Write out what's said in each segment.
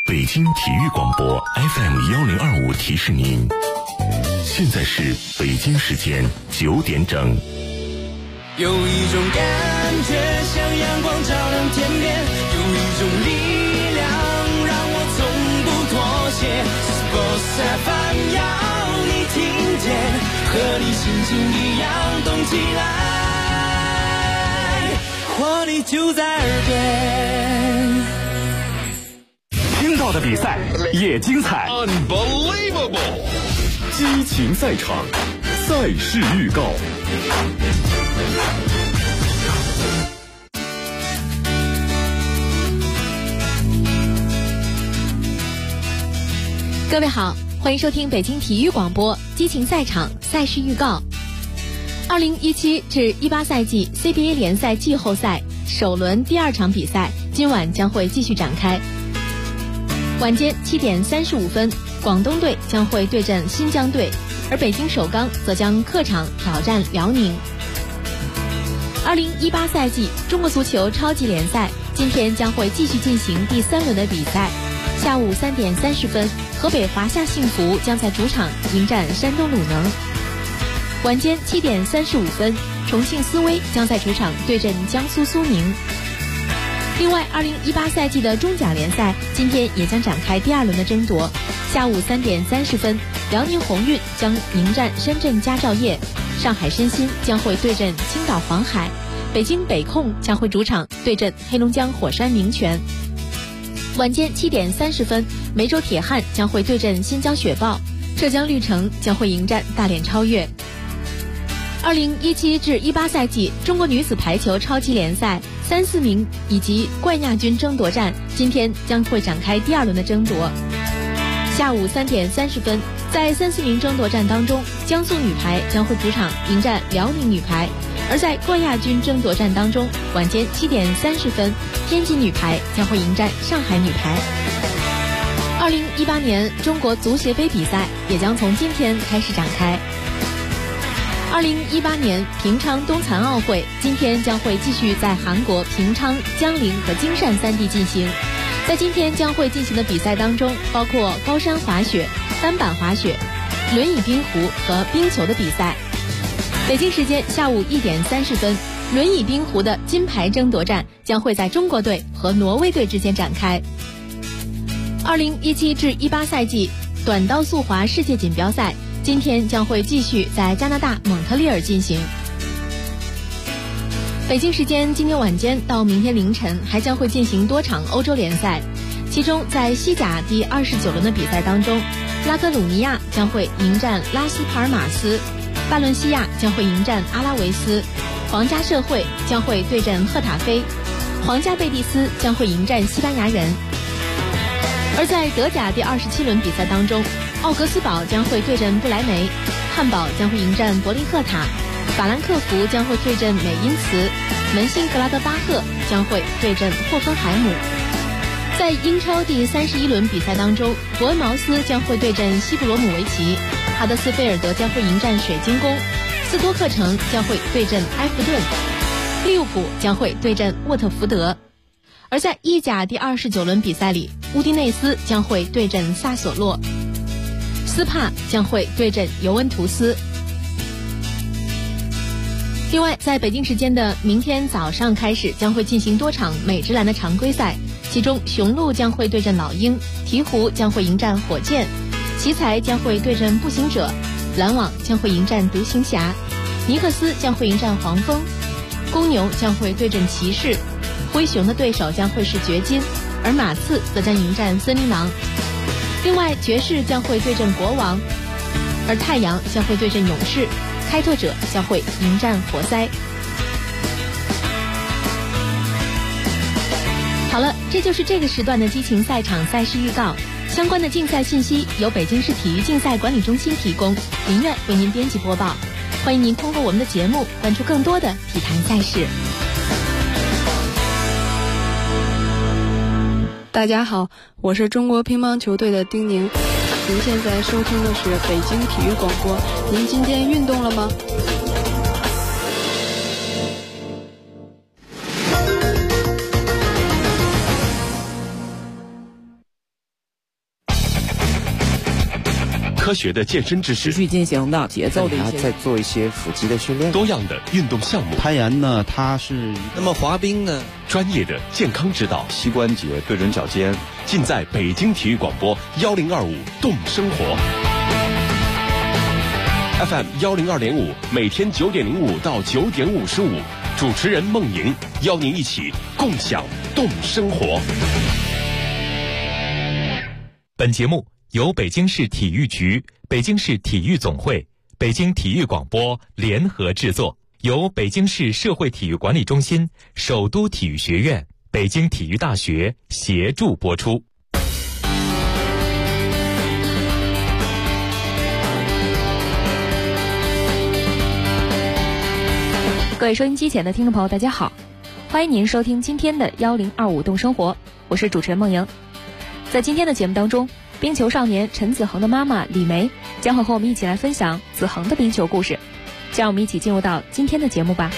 北京体育广播 FM1025提示您，现在是北京时间9点整。 有一种感觉像阳光照亮天边，有一种力量让我从不妥协。Sports FM 要你听见，和你心情一样动起来，活力就在耳边。 听到的比赛也精彩 ，Unbelievable！ 激情赛场，赛事预告。 各位好，欢迎收听北京体育广播激情赛场赛事预告。2017至18赛季 CBA 联赛季后赛首轮第2场比赛今晚将会继续展开。晚间7点35分，广东队将会对阵新疆队，而北京首钢则将客场挑战辽宁。2018赛季中国足球超级联赛今天将会继续进行第3轮的比赛。下午3点30分，河北华夏幸福将在主场迎战山东鲁能。晚间7点35分，重庆斯威将在主场对阵江苏苏宁。另外，2018赛季的中甲联赛今天也将展开第2轮的争夺。下午3点30分，辽宁宏运将迎战深圳佳兆业，上海申鑫将会对阵青岛黄海，北京北控将会主场对阵黑龙江火山名泉。晚间7点30分，梅州铁汉将会对阵新疆雪豹，浙江绿城将会迎战大连超越。2017至18赛季中国女子排球超级联赛3、4名以及冠亚军争夺战今天将会展开第2轮的争夺。下午3点30分，在3、4名争夺战当中，江苏女排将会主场迎战辽宁女排，而在冠亚军争夺战当中，晚间7点30分，天津女排将会迎战上海女排。2018年中国足协杯比赛也将从今天开始展开。2018年平昌冬残奥会今天将会继续在韩国平昌、江陵和京汕3地进行。在今天将会进行的比赛当中，包括高山滑雪、单板滑雪、轮椅冰壶和冰球的比赛。北京时间下午1点30分，轮椅冰壶的金牌争夺战将会在中国队和挪威队之间展开。2017至18赛季短道速滑世界锦标赛今天将会继续在加拿大蒙特利尔进行。北京时间今天晚间到明天凌晨还将会进行多场欧洲联赛，其中在西甲第29轮的比赛当中，拉科鲁尼亚将会迎战拉斯帕尔马斯，巴伦西亚将会迎战阿拉维斯，皇家社会将会对阵赫塔菲，皇家贝蒂斯将会迎战西班牙人。而在德甲第27轮比赛当中，奥格斯堡将会对阵不莱梅，汉堡将会迎战柏林赫塔，法兰克福将会对阵美因茨，门兴格拉德巴赫将会对阵霍芬海姆。在英超第31轮比赛当中，伯恩茅斯将会对阵西布罗姆维奇，哈德斯菲尔德将会迎战水晶宫，斯托克城将会对阵埃弗顿，利物浦将会对阵沃特福德。而在意甲第29轮比赛里，乌迪内斯将会对阵萨索洛，斯帕将会对阵尤文图斯。另外，在北京时间的明天早上开始将会进行多场美职篮的常规赛，其中雄鹿将会对阵老鹰，鹈鹕将会迎战火箭，奇才将会对阵步行者，篮网将会迎战独行侠，尼克斯将会迎战黄蜂，公牛将会对阵骑士，灰熊的对手将会是掘金，而马刺则将迎战森林狼。另外，爵士将会对阵国王，而太阳将会对阵勇士，开拓者将会迎战活塞。好了，这就是这个时段的激情赛场赛事预告。相关的竞赛信息由北京市体育竞赛管理中心提供，林苑为您编辑播报。欢迎您通过我们的节目关注更多的体坛赛事。 大家好，我是中国乒乓球队的丁宁。您现在收听的是北京体育广播。您今天运动了吗？ 科学的健身知识， 持续进行的节奏的一些， 再做一些腹肌的训练， 多样的运动项目。 攀岩呢，它是那么滑冰呢， 专业的健康指导， 膝关节对准脚尖， 尽在北京体育广播1025动生活。FM 102.5，每天9点05到9点55，主持人孟莹邀您一起共享动生活。 本节目由北京市体育局、北京市体育总会、北京体育广播联合制作，由北京市社会体育管理中心、首都体育学院、北京体育大学协助播出。 各位收音机前的听众朋友，大家好，欢迎您收听今天的1025动生活，我是主持人孟莹。在今天的节目当中，冰球少年陈子恒的妈妈李梅将会和我们一起来分享子恒的冰球故事，就让我们一起进入到今天的节目吧。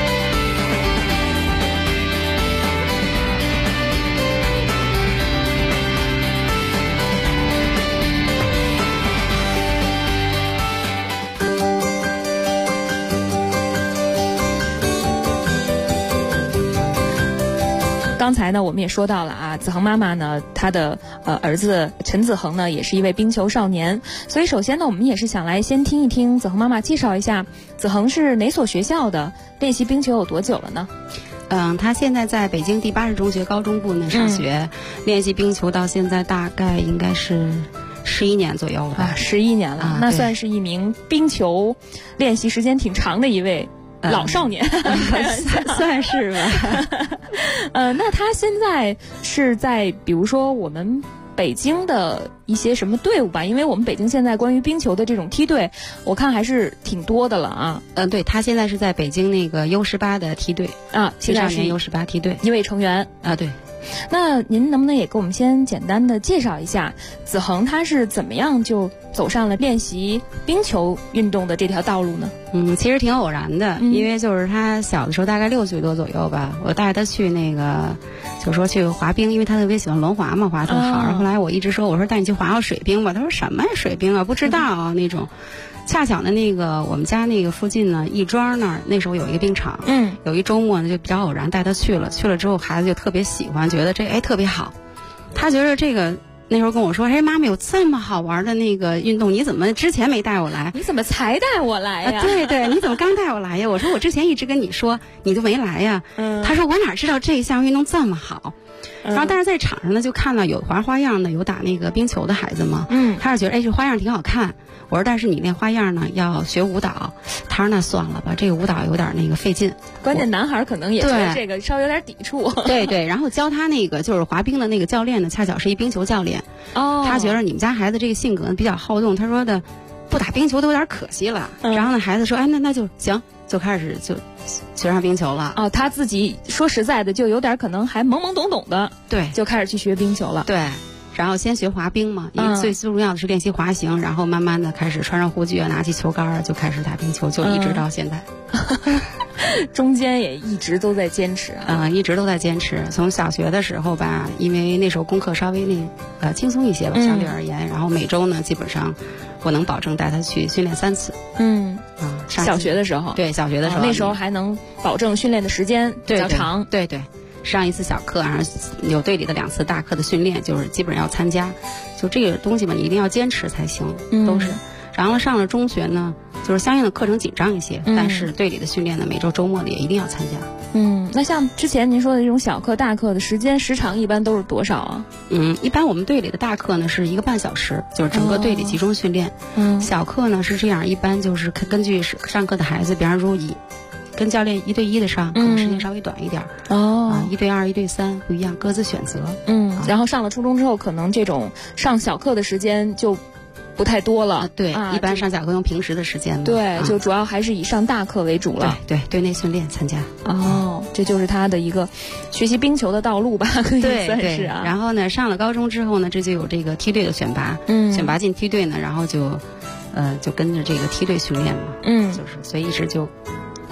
刚才呢，我们也说到了啊，子恒妈妈呢，她的儿子陈子恒呢，也是一位冰球少年。所以首先呢，我们也是想来先听一听子恒妈妈介绍一下，子恒是哪所学校的，练习冰球有多久了呢？ 他现在在北京第80中学高中部呢上学，练习冰球到现在大概应该是11年左右了吧 ，11年了，那算是一名冰球练习时间挺长的一位老少年， 算是吧。 那他现在是在比如说我们北京的一些什么队伍吧？因为我们北京现在关于冰球的这种梯队，我看还是挺多的了啊。 对，他现在是在北京那个 U18的梯队啊，青少年 U18梯队一位成员啊。对。 那您能不能也给我们先简单的介绍一下子恒他是怎么样就走上了练习冰球运动的这条道路呢？ 其实挺偶然的，因为就是他小的时候大概6岁多左右吧，我带他去那个就说去滑冰，因为他特别喜欢轮滑嘛，滑特好。后来我一直说，我说带你去滑滑水冰吧，他说什么水冰啊，不知道啊那种。恰巧呢，那个我们家那个附近呢，亦庄那儿那时候有一个冰场，有一周末呢就比较偶然带他去了之后孩子就特别喜欢，觉得这特别好，他觉得这个那时候跟我说，妈妈有这么好玩的那个运动，你怎么之前没带我来？ 你怎么才带我来呀？ 对，你怎么刚带我来呀？我说我之前一直跟你说，你就没来呀。他说我哪知道这一项运动这么好。然后但是在场上呢就看到有玩花样的，有打那个冰球的孩子嘛，他是觉得这花样挺好看。我说但是你练花样呢要学舞蹈，他说那算了吧，这个舞蹈有点那个费劲。 关键男孩可能也觉得这个稍微有点抵触。 对，然后教他那个就是滑冰的那个教练呢，恰巧是一冰球教练。他觉得你们家孩子这个性格比较好动，他说的不打冰球都有点可惜了。然后呢孩子说那就行，就开始就学上冰球了。 他自己说实在的就有点可能还懵懵懂懂的， 对， 就开始去学冰球了。 对，然后先学滑冰嘛，因为最重要的是练习滑行，然后慢慢的开始穿上护具啊，拿起球杆啊，就开始打冰球，就一直到现在。 中间也一直都在坚持一直都在坚持。从小学的时候吧，因为那时候功课稍微轻松一些吧，相对而言，然后每周呢基本上我能保证带他去训练3次。 小学的时候， 对，小学的时候， 那时候还能保证训练的时间比较长。 对，上一次小课，然后有队里的2次大课的训练，就是基本上要参加。就这个东西嘛，你一定要坚持才行，都是。然后上了中学呢，就是相应的课程紧张一些，但是队里的训练呢，每周周末的也一定要参加。 那像之前您说的这种小课大课的时长一般都是多少啊？ 一般我们队里的大课呢是1个半小时，就是整个队里集中训练。小课呢是这样，一般就是根据上课的孩子，比方说跟教练1对1的上，可能时间稍微短一点。1对2、1对3不一样，各自选择。 然后上了初中之后，可能这种上小课的时间就不太多了。 对，一般上小课用平时的时间嘛。 对，就主要还是以上大课为主了。 对，队内训练参加。 这就是他的一个学习冰球的道路吧，可以算是啊。 然后呢，上了高中之后呢，这就有这个梯队的选拔。选拔进梯队呢，然后就跟着这个梯队训练嘛。就是所以一直就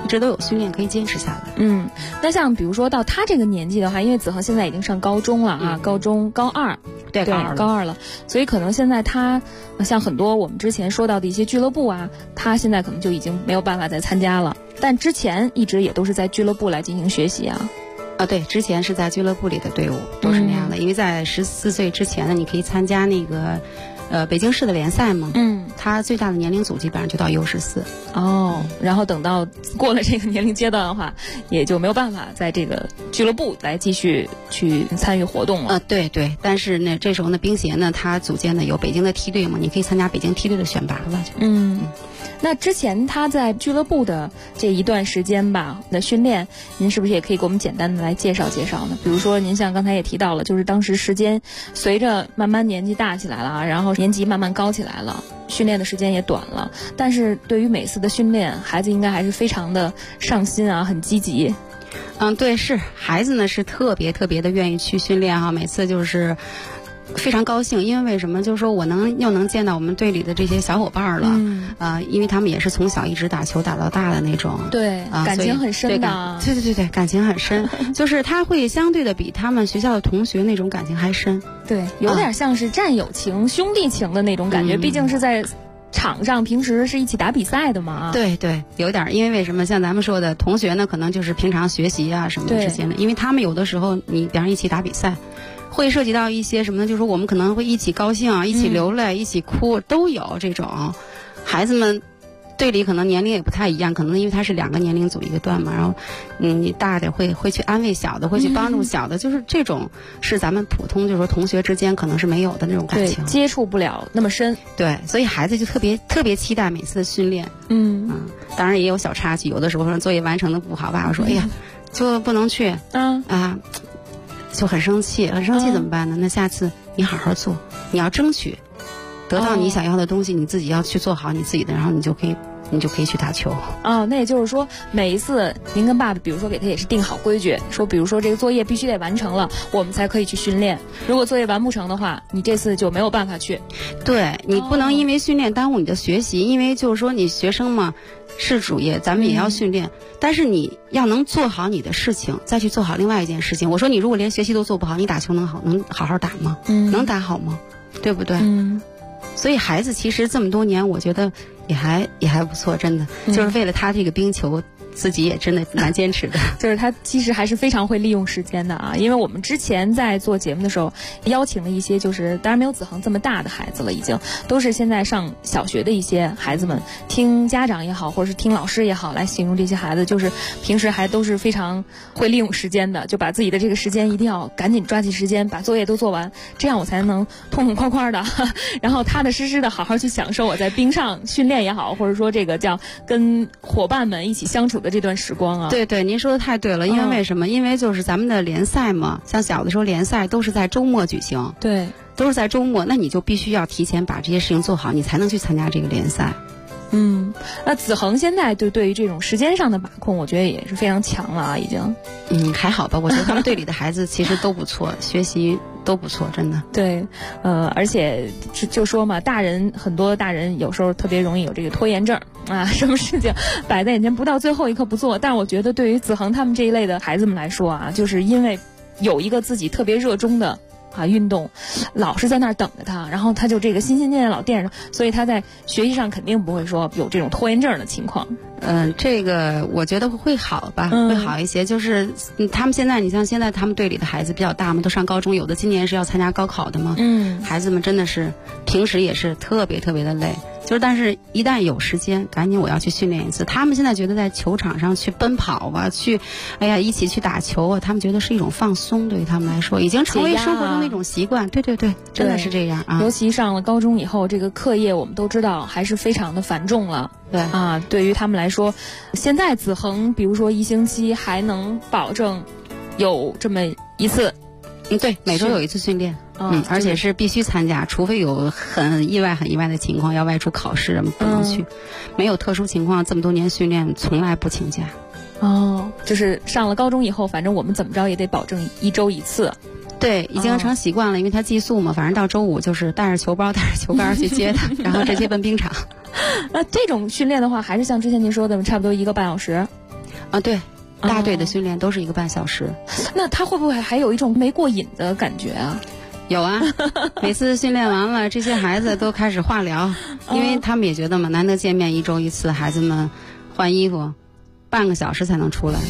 直都有训练可以坚持下来。 那像比如说到他这个年纪的话，因为子恒现在已经上高中了啊，高2， 对， 高二了，所以可能现在他像很多我们之前说到的一些俱乐部啊，他现在可能就已经没有办法再参加了。但之前一直也都是在俱乐部来进行学习啊。 对，之前是在俱乐部里的队伍都是那样的，因为在14岁之前呢，你可以参加那个北京市的联赛嘛。他最大的年龄组基本上就到 U14。 然后等到过了这个年龄阶段的话，也就没有办法在这个俱乐部来继续去参与活动了。 对，但是呢，这时候呢，冰协呢，他组建的有北京的梯队嘛，你可以参加北京梯队的选拔了。 那之前他在俱乐部的这一段时间吧的训练，您是不是也可以给我们简单的来介绍介绍呢？比如说您像刚才也提到了，就是当时时间随着慢慢年纪大起来了，然后年级慢慢高起来了，训练的时间也短了，但是对于每次的训练，孩子应该还是非常的上心啊，很积极。 对，是孩子呢是特别的愿意去训练哈，每次就是非常高兴，因为为什么？就是说我又能见到我们队里的这些小伙伴了，因为他们也是从小一直打球打到大的那种， 对，感情很深的， 对，感情很深，就是他会相对的比他们学校的同学那种感情还深， 对，有点像是战友情、兄弟情的那种感觉，毕竟是在场上平时是一起打比赛的嘛。 对，有点，因为为什么像咱们说的同学呢，可能就是平常学习啊什么之间的，因为他们有的时候你比方一起打比赛。会涉及到一些什么呢？就是说我们可能会一起高兴，一起流泪，一起哭，都有这种。孩子们队里可能年龄也不太一样，可能因为他是2个年龄组一个段嘛，然后你大的会去安慰小的，会去帮助小的，就是这种是咱们普通就是说同学之间可能是没有的那种感情， 接触不了那么深。 对，所以孩子就特别期待每次的训练。当然也有小插曲，有的时候说作业完成的不好吧，我说哎呀，就不能去就很生气怎么办呢？那下次你好好做，你要争取得到你想要的东西，你自己要去做好你自己的，然后你就可以去打球。 那也就是说每一次您跟爸爸比如说给他也是定好规矩，说比如说这个作业必须得完成了我们才可以去训练，如果作业完不成的话你这次就没有办法去。 对，你不能因为训练耽误你的学习，因为就是说你学生嘛是主业，咱们也要训练，但是你要能做好你的事情，再去做好另外一件事情。我说你如果连学习都做不好，你打球能好好打吗？能打好吗？对不对？所以孩子其实这么多年，我觉得也还不错，真的，就是为了他这个冰球。自己也真的蛮坚持的， 就是他其实还是非常会利用时间的啊。因为我们之前在做节目的时候，邀请了一些就是当然没有子恒这么大的孩子了，已经都是现在上小学的一些孩子们，听家长也好，或者是听老师也好来形容这些孩子，就是平时还都是非常会利用时间的，就把自己的这个时间一定要赶紧抓紧时间，把作业都做完，这样我才能痛痛快快的，然后踏踏实实的好好去享受我在冰上训练也好，或者说这个叫跟伙伴们一起相处的这段时光啊。 对，您说的太对了，因为为什么？因为就是咱们的联赛嘛，像小的时候联赛都是在周末举行， 对， 都是在周末，那你就必须要提前把这些事情做好，你才能去参加这个联赛。 那子恒现在对于这种时间上的把控，我觉得也是非常强了啊，已经。 还好吧，我觉得他们队里的孩子其实都不错，学习都不错，真的。 对，而且就说嘛，很多大人有时候特别容易有这个拖延症啊，什么事情摆在眼前不到最后一刻不做。但我觉得对于子恒他们这一类的孩子们来说啊，就是因为有一个自己特别热衷的运动，老是在那儿等着他，然后他就这个心心念念老惦着，所以他在学习上肯定不会说有这种拖延症的情况。 这个我觉得会好吧，会好一些。就是他们现在，你像现在他们队里的孩子比较大嘛，都上高中，有的今年是要参加高考的嘛。孩子们真的是平时也是特别的累。就是但是一旦有时间，赶紧我要去训练一次。他们现在觉得在球场上去奔跑啊，一起去打球啊，他们觉得是一种放松，对于他们来说已经成为生活中的一种习惯。对，真的是这样啊。 尤其上了高中以后，这个课业我们都知道还是非常的繁重了。 对啊，对于他们来说，现在子恒比如说1星期还能保证有这么一次。 对，每周有一次训练。而且是必须参加，除非有很意外的情况，要外出考试不能去。没有特殊情况，这么多年训练从来不请假。 就是上了高中以后，反正我们怎么着也得保证1周1次。 对，已经成习惯了，因为他寄宿嘛，反正到周五就是带着球包带着球杆去接他，然后直接奔冰场。 这种训练的话，还是像之前您说的差不多1个半小时。 啊，对，大队的训练都是1个半小时。 那他会不会还有一种没过瘾的感觉啊？ 有啊，每次训练完了，这些孩子都开始化疗，因为他们也觉得嘛，难得见面1周1次，孩子们换衣服，半个小时才能出来。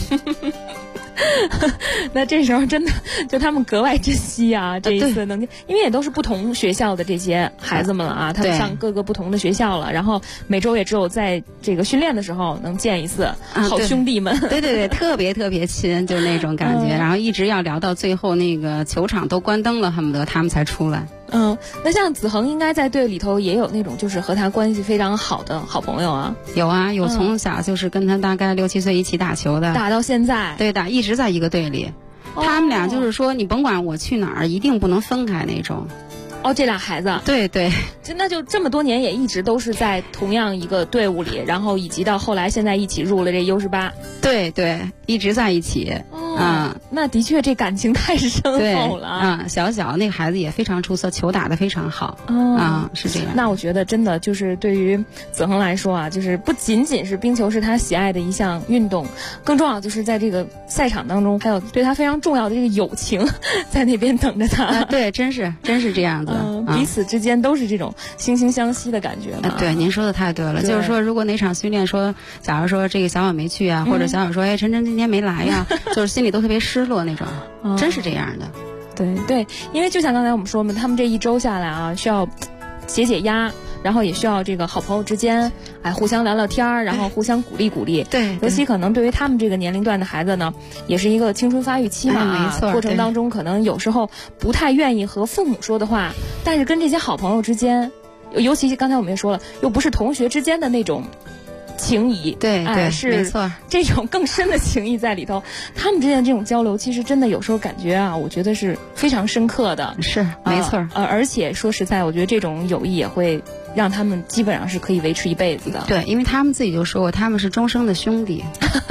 那这时候真的就他们格外珍惜啊，这一次能，因为也都是不同学校的这些孩子们了啊，他们上各个不同的学校了，然后每周也只有在这个训练的时候能见一次，好兄弟们。 对，特别特别亲，就是那种感觉，然后一直要聊到最后那个球场都关灯了，恨不得他们才出来。 那像子恒应该在队里头也有那种就是和他关系非常好的好朋友啊。 有啊，有从小就是跟他大概6、7岁一起打球的， 打到现在。 对，一直在一个队里。他们俩就是说，你甭管我去哪儿，一定不能分开那种。 这俩孩子。 对， 那就这么多年也一直都是在同样一个队伍里，然后以及到后来现在一起入了这 U18。对，一直在一起。 那的确这感情太深厚了。 小那个孩子也非常出色，球打得非常好。是这样。 那我觉得真的就是对于子恒来说啊，就是不仅仅是冰球是他喜爱的一项运动，更重要就是在这个赛场当中，还有对他非常重要的这个友情在那边等着他。 对，真是这样子。 彼此之间都是这种惺惺相惜的感觉嘛。 对，您说的太对了。就是说，如果哪场训练说，假如说这个小小没去啊，或者小小说晨晨今天没来呀，就是心里都特别失落那种。真是这样的。 对，因为就像刚才我们说嘛，他们这1周下来啊，需要解压，然后也需要这个好朋友之间互相聊聊天，然后互相鼓励。 对， 尤其可能对于他们这个年龄段的孩子呢，也是一个青春发育期嘛， 没错。 过程当中可能有时候不太愿意和父母说的话，但是跟这些好朋友之间，尤其刚才我们也说了，又不是同学之间的那种情谊， 对， 是没错， 这种更深的情谊在里头。他们之间的这种交流，其实真的有时候感觉啊，我觉得是非常深刻的。 是，没错。 而且说实在，我觉得这种友谊也会让他们基本上是可以维持一辈子的。 对，因为他们自己就说过，他们是终生的兄弟。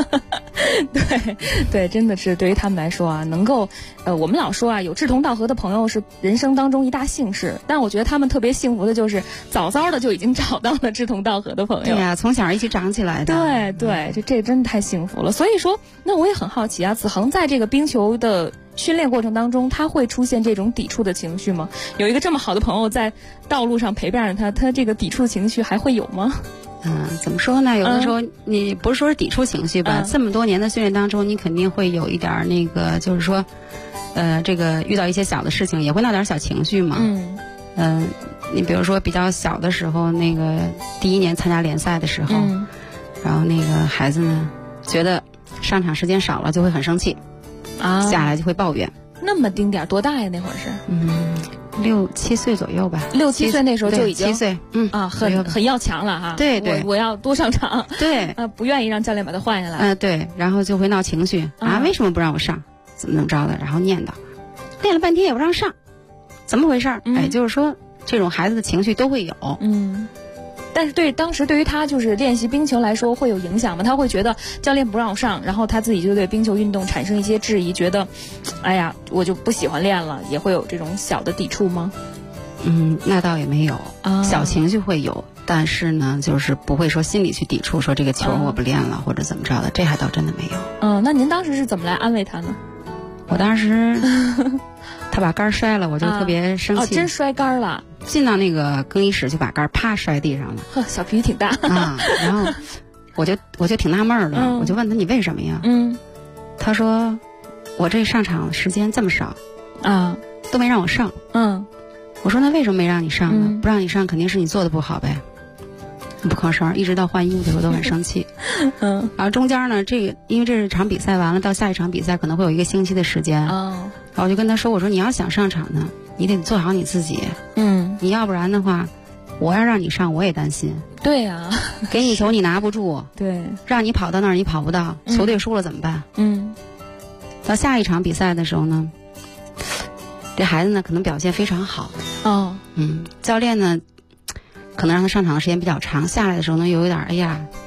对，真的是对于他们来说啊，能够我们老说啊，有志同道合的朋友是人生当中一大幸事。但我觉得他们特别幸福的就是早早的就已经找到了志同道合的朋友。 对呀，从小一起长起来的。 对，这真的太幸福了。所以说，那我也很好奇啊，子恒在这个冰球的训练过程当中，他会出现这种抵触的情绪吗？有一个这么好的朋友在道路上陪伴着他，他这个抵触的情绪还会有吗？ 怎么说呢？有的时候你不是说是抵触情绪吧，这么多年的训练当中，你肯定会有一点那个，就是说，这个遇到一些小的事情也会闹点小情绪嘛。你比如说比较小的时候，那个第1年参加联赛的时候，然后那个孩子呢，觉得上场时间少了就会很生气，下来就会抱怨。 那么丁点多大呀？那会儿是 6、7岁左右吧。 6、7岁那时候就已经 7岁， 很要强了哈。 对， 我要多上场。 对， 不愿意让教练把他换下来。 对，然后就会闹情绪为什么不让我上？怎么着的？然后念叨，练了半天也不让上，怎么回事？就是说这种孩子的情绪都会有。 但是当时对于他就是练习冰球来说会有影响吗？他会觉得教练不让我上，然后他自己就对冰球运动产生一些质疑，觉得哎呀我就不喜欢练了，也会有这种小的抵触吗？ 那倒也没有，小情绪会有，但是呢就是不会说心里去抵触，说这个球我不练了或者怎么着的，这还倒真的没有。 那您当时是怎么来安慰他呢？ 我当时他把杆摔了，我就特别生气。 真摔杆了？ 进到那个更衣室就把杆啪摔地上了。 小脾气挺大然后我就挺纳闷的，我就问他你为什么呀？他说我这上场时间这么少都没让我上。我说那为什么没让你上呢？不让你上肯定是你做的不好呗。不吭声，一直到换衣服的时候都很生气。然后中间呢，因为这是场比赛完了，到下一场比赛可能会有1个星期的时间。然后我就跟他说，我说你要想上场呢，你得做好你自己。你要不然的话，我要让你上我也担心。 对呀， 给你球你拿不住。 对， 让你跑到那儿你跑不到，球队输了怎么办？到下一场比赛的时候呢，这孩子呢可能表现非常好。教练呢可能让他上场的时间比较长，下来的时候呢又有点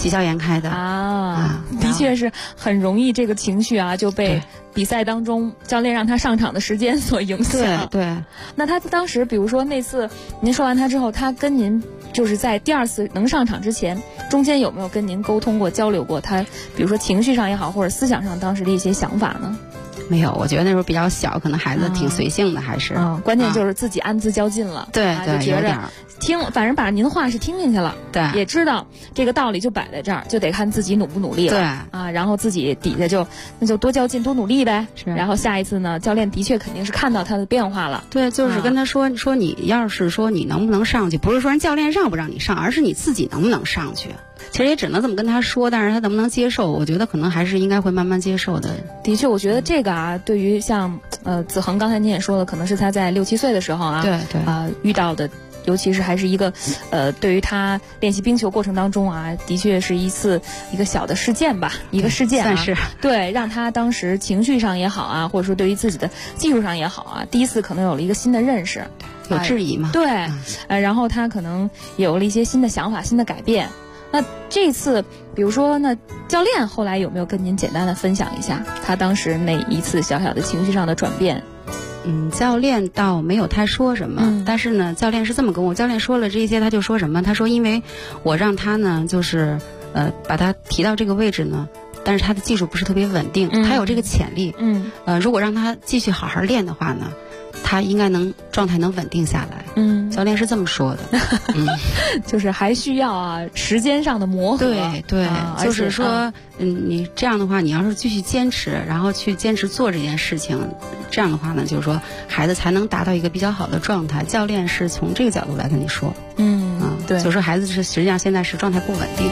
喜笑颜开的的确是很容易这个情绪啊就被比赛当中教练让他上场的时间所影响。 对， 那他当时比如说那次您说完他之后，他跟您就是在第2次能上场之前，中间有没有跟您沟通过、交流过他比如说情绪上也好，或者思想上当时的一些想法呢？ 没有，我觉得那时候比较小，可能孩子挺随性的，还是关键就是自己暗自较劲了。 对， 就觉着反正把您的话是听进去了， 对， 也知道这个道理就摆在这儿，就得看自己努不努力了。对然后自己底下那就多较劲多努力呗。是，然后下一次呢，教练的确肯定是看到他的变化了。 对，就是跟他说你要是说你能不能上去，不是说人教练让不让你上，而是你自己能不能上去。其实也只能这么跟他说，但是他能不能接受，我觉得可能还是应该会慢慢接受的。 的确，我觉得这个对于像子恒刚才您也说了，可能是他在6、7岁的时候对遇到的。尤其是还是一个，对于他练习冰球过程当中的确是一个小的事件吧，一个事件算是对，让他当时情绪上也好或者说对于自己的技术上也好第一次可能有了一个新的认识， 有质疑嘛？ 对，然后他可能有了一些新的想法、新的改变。那这次，比如说，那教练后来有没有跟您简单的分享一下他当时那一次小小的情绪上的转变？ 教练倒没有太说什么，但是呢，教练是这么跟我，教练说了这些，他就说什么？他说，因为我让他呢，就是把他提到这个位置呢，但是他的技术不是特别稳定，他有这个潜力，如果让他继续好好练的话呢，他应该状态能稳定下来。教练是这么说的。 就是还需要时间上的磨合。 对，就是说，你这样的话，你要是继续坚持，然后去坚持做这件事情，这样的话呢，就是说孩子才能达到一个比较好的状态。教练是从这个角度来跟你说。对，就是说孩子实际上现在是状态不稳定。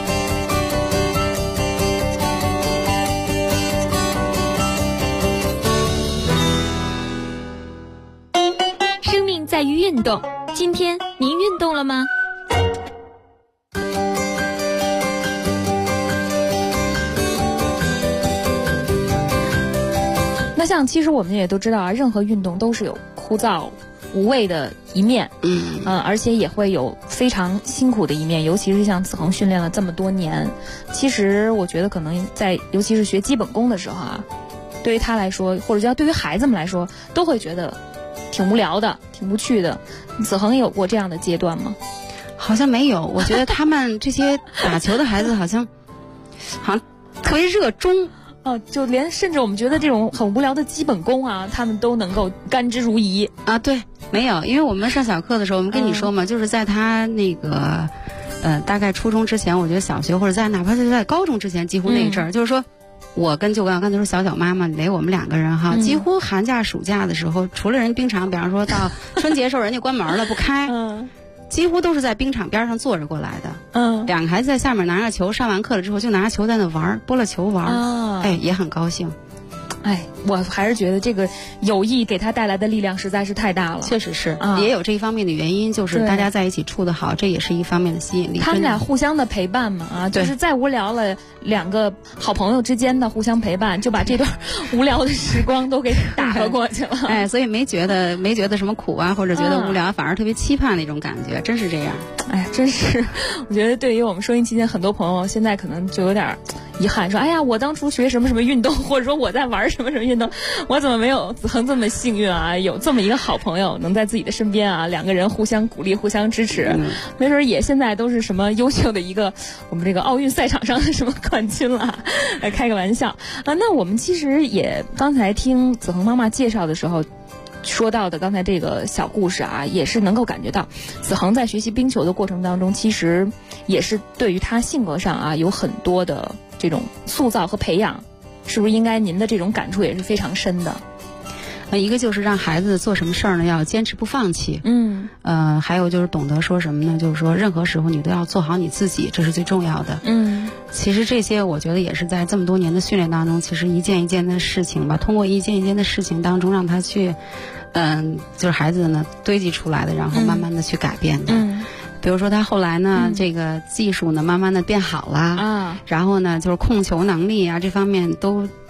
生命在于运动，今天您运动了吗？ 那像其实我们也都知道任何运动都是有枯燥无味的一面，而且也会有非常辛苦的一面，尤其是像子恒训练了这么多年，其实我觉得可能尤其是学基本功的时候对于他来说，或者叫对于孩子们来说，都会觉得挺无聊的，挺无趣的。子恒有过这样的阶段吗？ 好像没有，我觉得他们这些打球的孩子好像特别热衷。 就甚至我们觉得这种很无聊的基本功他们都能够甘之如饴对，没有，因为我们上小课的时候，我们跟你说嘛，就是在他那个大概初中之前，我觉得小学或者哪怕是在高中之前，几乎那一阵儿，就是说我跟就刚才说小妈妈雷我们2个人几乎寒假暑假的时候，除了人冰场，比方说到春节时候人家关门了不开，几乎都是在冰场边上坐着过来的。2个孩子在下面拿着球，上完课了之后就拿着球在那玩，拨了球玩，也很高兴。 我还是觉得这个友谊给他带来的力量实在是太大了。 确实是，也有这一方面的原因，就是大家在一起处得好，这也是一方面的吸引力。 他们俩互相的陪伴嘛，就是再无聊了，2个好朋友之间的互相陪伴，就把这段无聊的时光都给打发过去了。 所以没觉得什么苦或者觉得无聊，反而特别期盼那种感觉，真是这样。 真是，我觉得对于我们收音期间很多朋友，现在可能就有点遗憾，说我当初学什么什么运动，或者说我在玩什么什么运动，我怎么没有子恒这么幸运有这么一个好朋友能在自己的身边2个人互相鼓励互相支持，没准也现在都是什么优秀的一个我们这个奥运赛场上的什么冠军了，开个玩笑那我们其实也刚才听子恒妈妈介绍的时候说到的刚才这个小故事也是能够感觉到子恒在学习冰球的过程当中，其实也是对于他性格上有很多的这种塑造和培养，是不是应该您的这种感触也是非常深的？ 一个就是让孩子做什么事儿呢，要坚持不放弃。还有就是懂得说什么呢？就是说任何时候你都要做好你自己，这是最重要的。其实这些我觉得也是在这么多年的训练当中，其实一件一件的事情吧，通过一件一件的事情当中让他去，就是孩子呢堆积出来的，然后慢慢的去改变的。比如说他后来呢，这个技术呢慢慢的变好了然后呢就是控球能力这方面都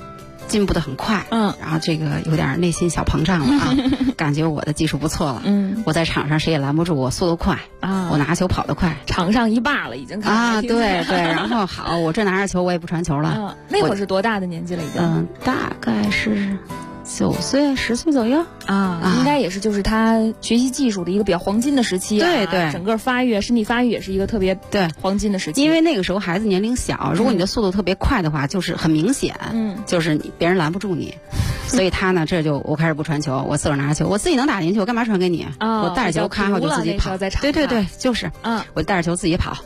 进步的很快，然后这个有点内心小膨胀了啊，感觉我的技术不错了，我在场上谁也拦不住我，速度快啊，我拿球跑得快， 场上一霸了已经啊，对，然后好，我这拿着球我也不传球了， 那会儿是多大的年纪了已经？ 大概是9岁10岁左右啊，应该也是就是他学习技术的一个比较黄金的时期， 对， 整个身体发育也是一个特别黄金的时期， 因为那个时候孩子年龄小，如果你的速度特别快的话，就是很明显，就是别人拦不住你，所以他呢这就我开始不传球，我自个儿拿着球，我自己能打进去，我干嘛传给你？我带着球咔我就自己跑，对，就是我带着球自己跑，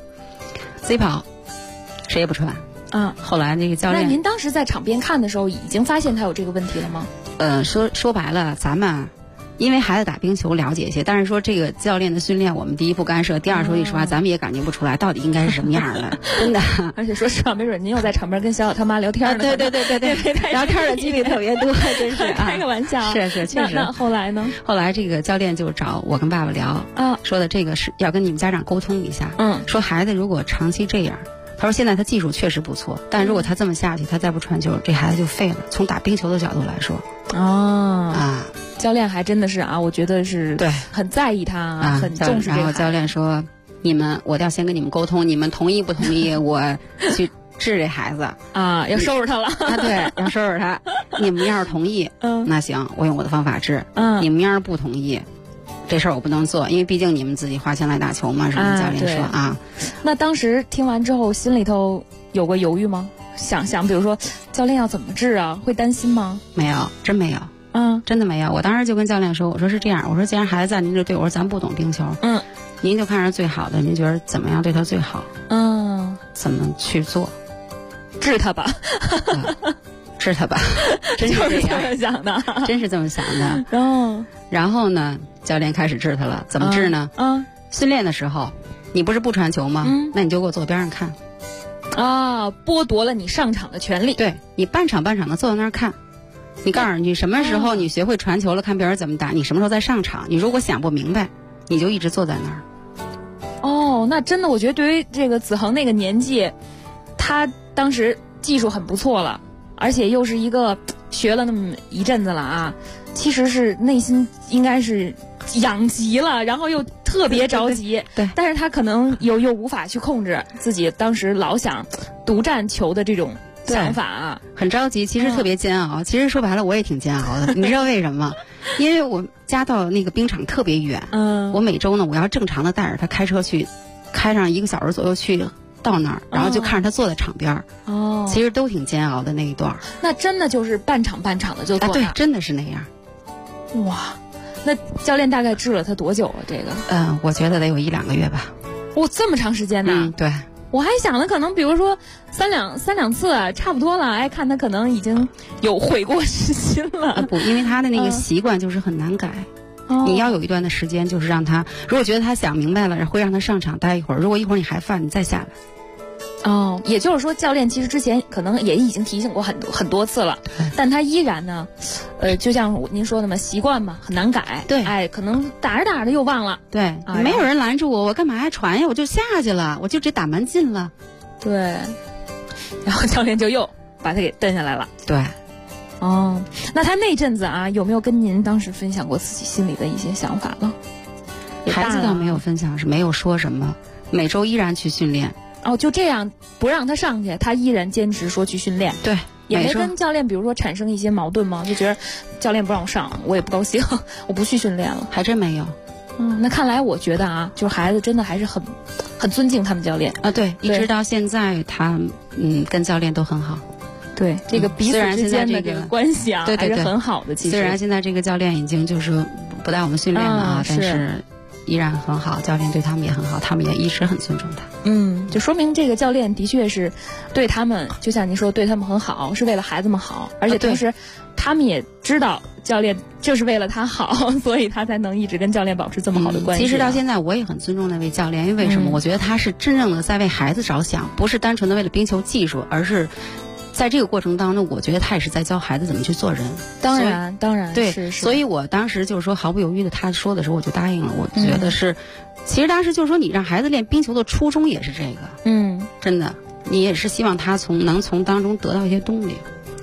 谁也不传。后来那个教练， 那您当时在场边看的时候，已经发现他有这个问题了吗？ 说白了，咱们因为孩子打冰球了解一些，但是说这个教练的训练，我们第一不干涉，第二说句实话，咱们也感觉不出来到底应该是什么样的，真的。 而且说实话，没准您又在场边跟小他妈聊天呢。 对，聊天的几率特别多，真是开个玩笑。 是，确实。 那后来呢？ 后来这个教练就找我跟爸爸聊说的这个是要跟你们家长沟通一下，说孩子如果长期这样。他说现在他技术确实不错，但如果他这么下去，他再不传球，这孩子就废了。从打冰球的角度来说， 教练还真的是我觉得是对很在意他，很重视这个。 然后教练说，我要先跟你们沟通，你们同意不同意我去治这孩子要收拾他了对，要收拾他。你们要是同意，那行，我用我的方法治。你们要是不同意。这事儿我不能做，因为毕竟你们自己花钱来打球嘛，是吧？教练说那当时听完之后，心里头有过犹豫吗？想，比如说教练要怎么治啊？会担心吗？ 没有，真没有。真的没有。我当时就跟教练说，我说是这样，我说既然孩子在您这队，我说咱不懂冰球，您就看着最好的，您觉得怎么样对他最好？怎么去做？ 治他吧。 治他吧，真是这么想的， 真是这么想的。然后呢，教练开始治他了。怎么治呢？训练的时候，你不是不传球吗？那你就给我坐边上看。 剥夺了你上场的权利。 对，你半场的坐在那儿看。你告诉你什么时候你学会传球了，看别人怎么打，你什么时候再上场。你如果想不明白，你就一直坐在那儿。 那真的，我觉得对于这个子恒那个年纪，他当时技术很不错了。而且又是一个学了那么一阵子了其实是内心应该是养急了，然后又特别着急， 对， 但是他可能又无法去控制自己当时老想独占球的这种想法很着急，其实特别煎熬。其实说白了，我也挺煎熬的，你知道为什么？因为我家到那个冰场特别远，我每周呢，我要正常的带着他开车去，开上1个小时左右去。到那儿，然后就看着他坐在场边其实都挺煎熬的那一段。 那真的就是半场的就坐那儿。 对，真的是那样。 哇，那教练大概治了他多久这个？ 我觉得得有1、2个月吧。 这么长时间呢？ 对。 我还想了，可能比如说三两次差不多了，看他可能已经有悔过之心了。 不，因为他的那个习惯就是很难改。你要有一段的时间，就是让他，如果觉得他想明白了，会让他上场待一会儿。如果一会儿你还犯，你再下来。 也就是说，教练其实之前可能也已经提醒过很多次了，但他依然呢，就像您说的嘛，习惯嘛，很难改。 对， 可能打着又忘了。 对，没有人拦住我，我干嘛还传呀？我就下去了，我就直接打门进了。 对，然后教练就又把他给蹬下来了。 对。 那他那阵子有没有跟您当时分享过自己心里的一些想法了？ 孩子倒没有分享，是没有说什么，每周依然去训练。 就这样不让他上去，他依然坚持说去训练。 对， 也没跟教练比如说产生一些矛盾吗？就觉得教练不让我上，我也不高兴，我不去训练了。 还真没有。 那看来我觉得就是孩子真的还是很尊敬他们教练对，一直到现在他跟教练都很好。 对，这个彼此之间的这个关系对还是很好的。其实虽然现在这个教练已经就是不带我们训练了但是依然很好，教练对他们也很好，他们也一直很尊重他。 就说明这个教练的确是对他们，就像您说，对他们很好，是为了孩子们好，而且同时他们也知道教练就是为了他好，所以他才能一直跟教练保持这么好的关系。 其实到现在我也很尊重那位教练，因为为什么？我觉得他是真正的在为孩子着想，不是单纯的为了冰球技术，而是在这个过程当中，我觉得他也是在教孩子怎么去做人。 当然对， 是。 所以我当时就是说毫不犹豫的，他说的时候我就答应了。我觉得是，其实当时就是说你让孩子练冰球的初衷也是这个。真的，你也是希望他能从当中得到一些动力。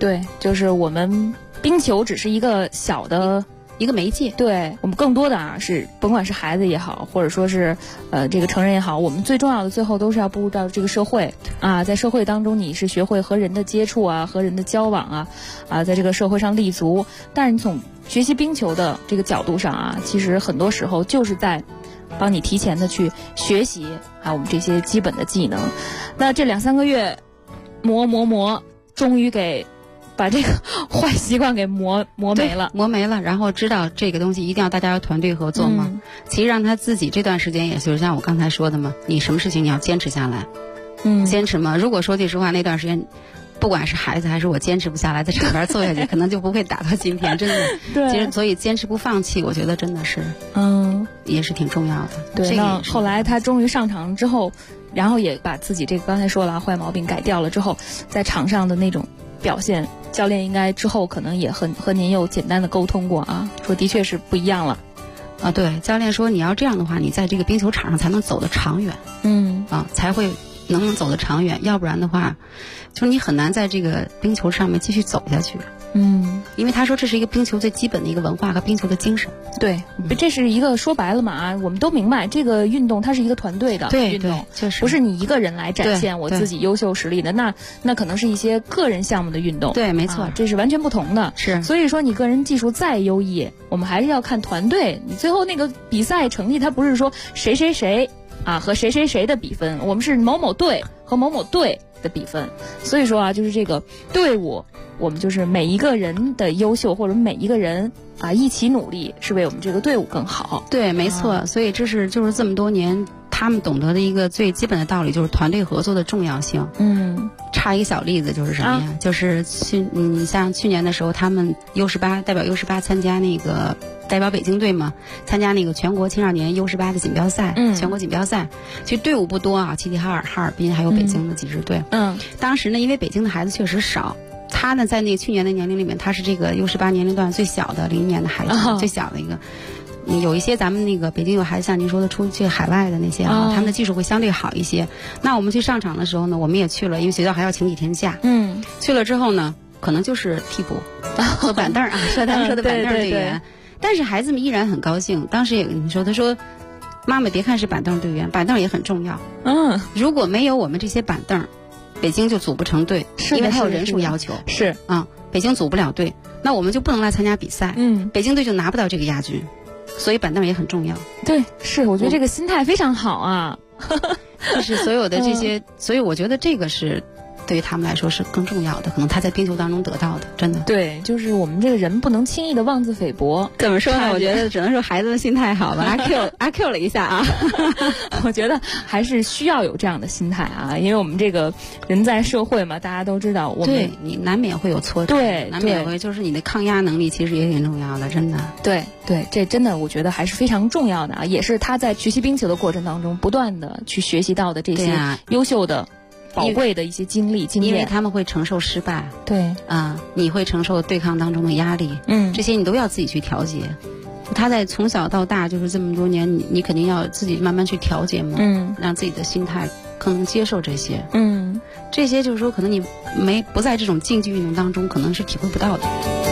对，就是我们冰球只是一个小的一个媒介， 对我们更多的啊是，甭管是孩子也好，或者说是这个成人也好，我们最重要的最后都是要步入到这个社会啊，在社会当中你是学会和人的接触啊，和人的交往啊，在这个社会上立足。但是你从学习冰球的这个角度上啊，其实很多时候就是在帮你提前的去学习我们这些基本的技能。那这2-3个月磨，终于给把这个坏习惯给磨没了， 然后知道这个东西一定要大家要团队合作嘛。其实让他自己这段时间，也就是像我刚才说的嘛，你什么事情你要坚持下来，坚持嘛。如果说句实话，那段时间不管是孩子还是我坚持不下来，在场边做下去，可能就不会打到今天，真的。 对， 其实所以坚持不放弃，我觉得真的是也是挺重要的。 对，那后来他终于上场之后，然后也把自己这个刚才说了坏毛病改掉了之后，在场上的那种表现，教练应该之后可能也和您有简单的沟通过说的确是不一样了对，教练说你要这样的话，你在这个冰球场上才能走得长远，才会能走得长远，要不然的话，就是你很难在这个冰球上面继续走下去。因为他说这是一个冰球最基本的一个文化和冰球的精神。 对，这是一个说白了嘛我们都明白这个运动它是一个团队的运动， 就是不是你一个人来展现我自己优秀实力的，那可能是一些个人项目的运动。 对，没错， 这是完全不同的。 是， 所以说你个人技术再优异，我们还是要看团队。你最后那个比赛成绩，它不是说谁和谁的比分，我们是某某队和某某队的比分。所以说就是这个队伍，我们就是每一个人的优秀，或者每一个人一起努力，是为我们这个队伍更好。 对，没错。所以就是这么多年他们懂得的一个最基本的道理，就是团队合作的重要性。插一个小例子就是什么呀？就是像去年的时候，他们代表 U18 参加那个代表北京队嘛，参加那个全国青少年 U18 的锦标赛，全国锦标赛。其实队伍不多齐齐哈尔滨还有北京的几支队。当时呢，因为北京的孩子确实少。他呢，在那个去年的年龄里面，他是这个 U18 年龄段最小的0年的孩子，最小的一个。有一些咱们那个北京有孩子，像您说的出去海外的那些他们的技术会相对好一些。那我们去上场的时候呢，我们也去了，因为学校还要请几天假。去了之后呢，可能就是替补坐板凳说他们说的板凳队员。但是孩子们依然很高兴。当时也跟你说，他说妈妈别看是板凳队员，板凳也很重要。如果没有我们这些板凳，北京就组不成队，因为它有人数要求。 是北京组不了队，那我们就不能来参加比赛。北京队就拿不到这个亚军，所以板凳也很重要。 对，是，我觉得这个心态非常好就是所有的这些，所以我觉得这个是对于他们来说是更重要的，可能他在冰球当中得到的，真的。 对，就是我们这个人不能轻易的妄自菲薄。 怎么说呢？我觉得只能说孩子的心态好吧。阿 Q 了一下我觉得还是需要有这样的心态因为我们这个人在社会嘛，大家都知道我们你难免会有挫折，难免会，就是你的抗压能力其实也挺重要的，真的。 对，这真的我觉得还是非常重要的也是他在学习冰球的过程当中不断的去学习到的这些优秀的宝贵的一些经历经验， 因为他们会承受失败， 对你会承受对抗当中的压力，这些你都要自己去调节。他在从小到大就是这么多年，你肯定要自己慢慢去调节嘛，让自己的心态更能接受这些，这些就是说可能你不在这种竞技运动当中，可能是体会不到的。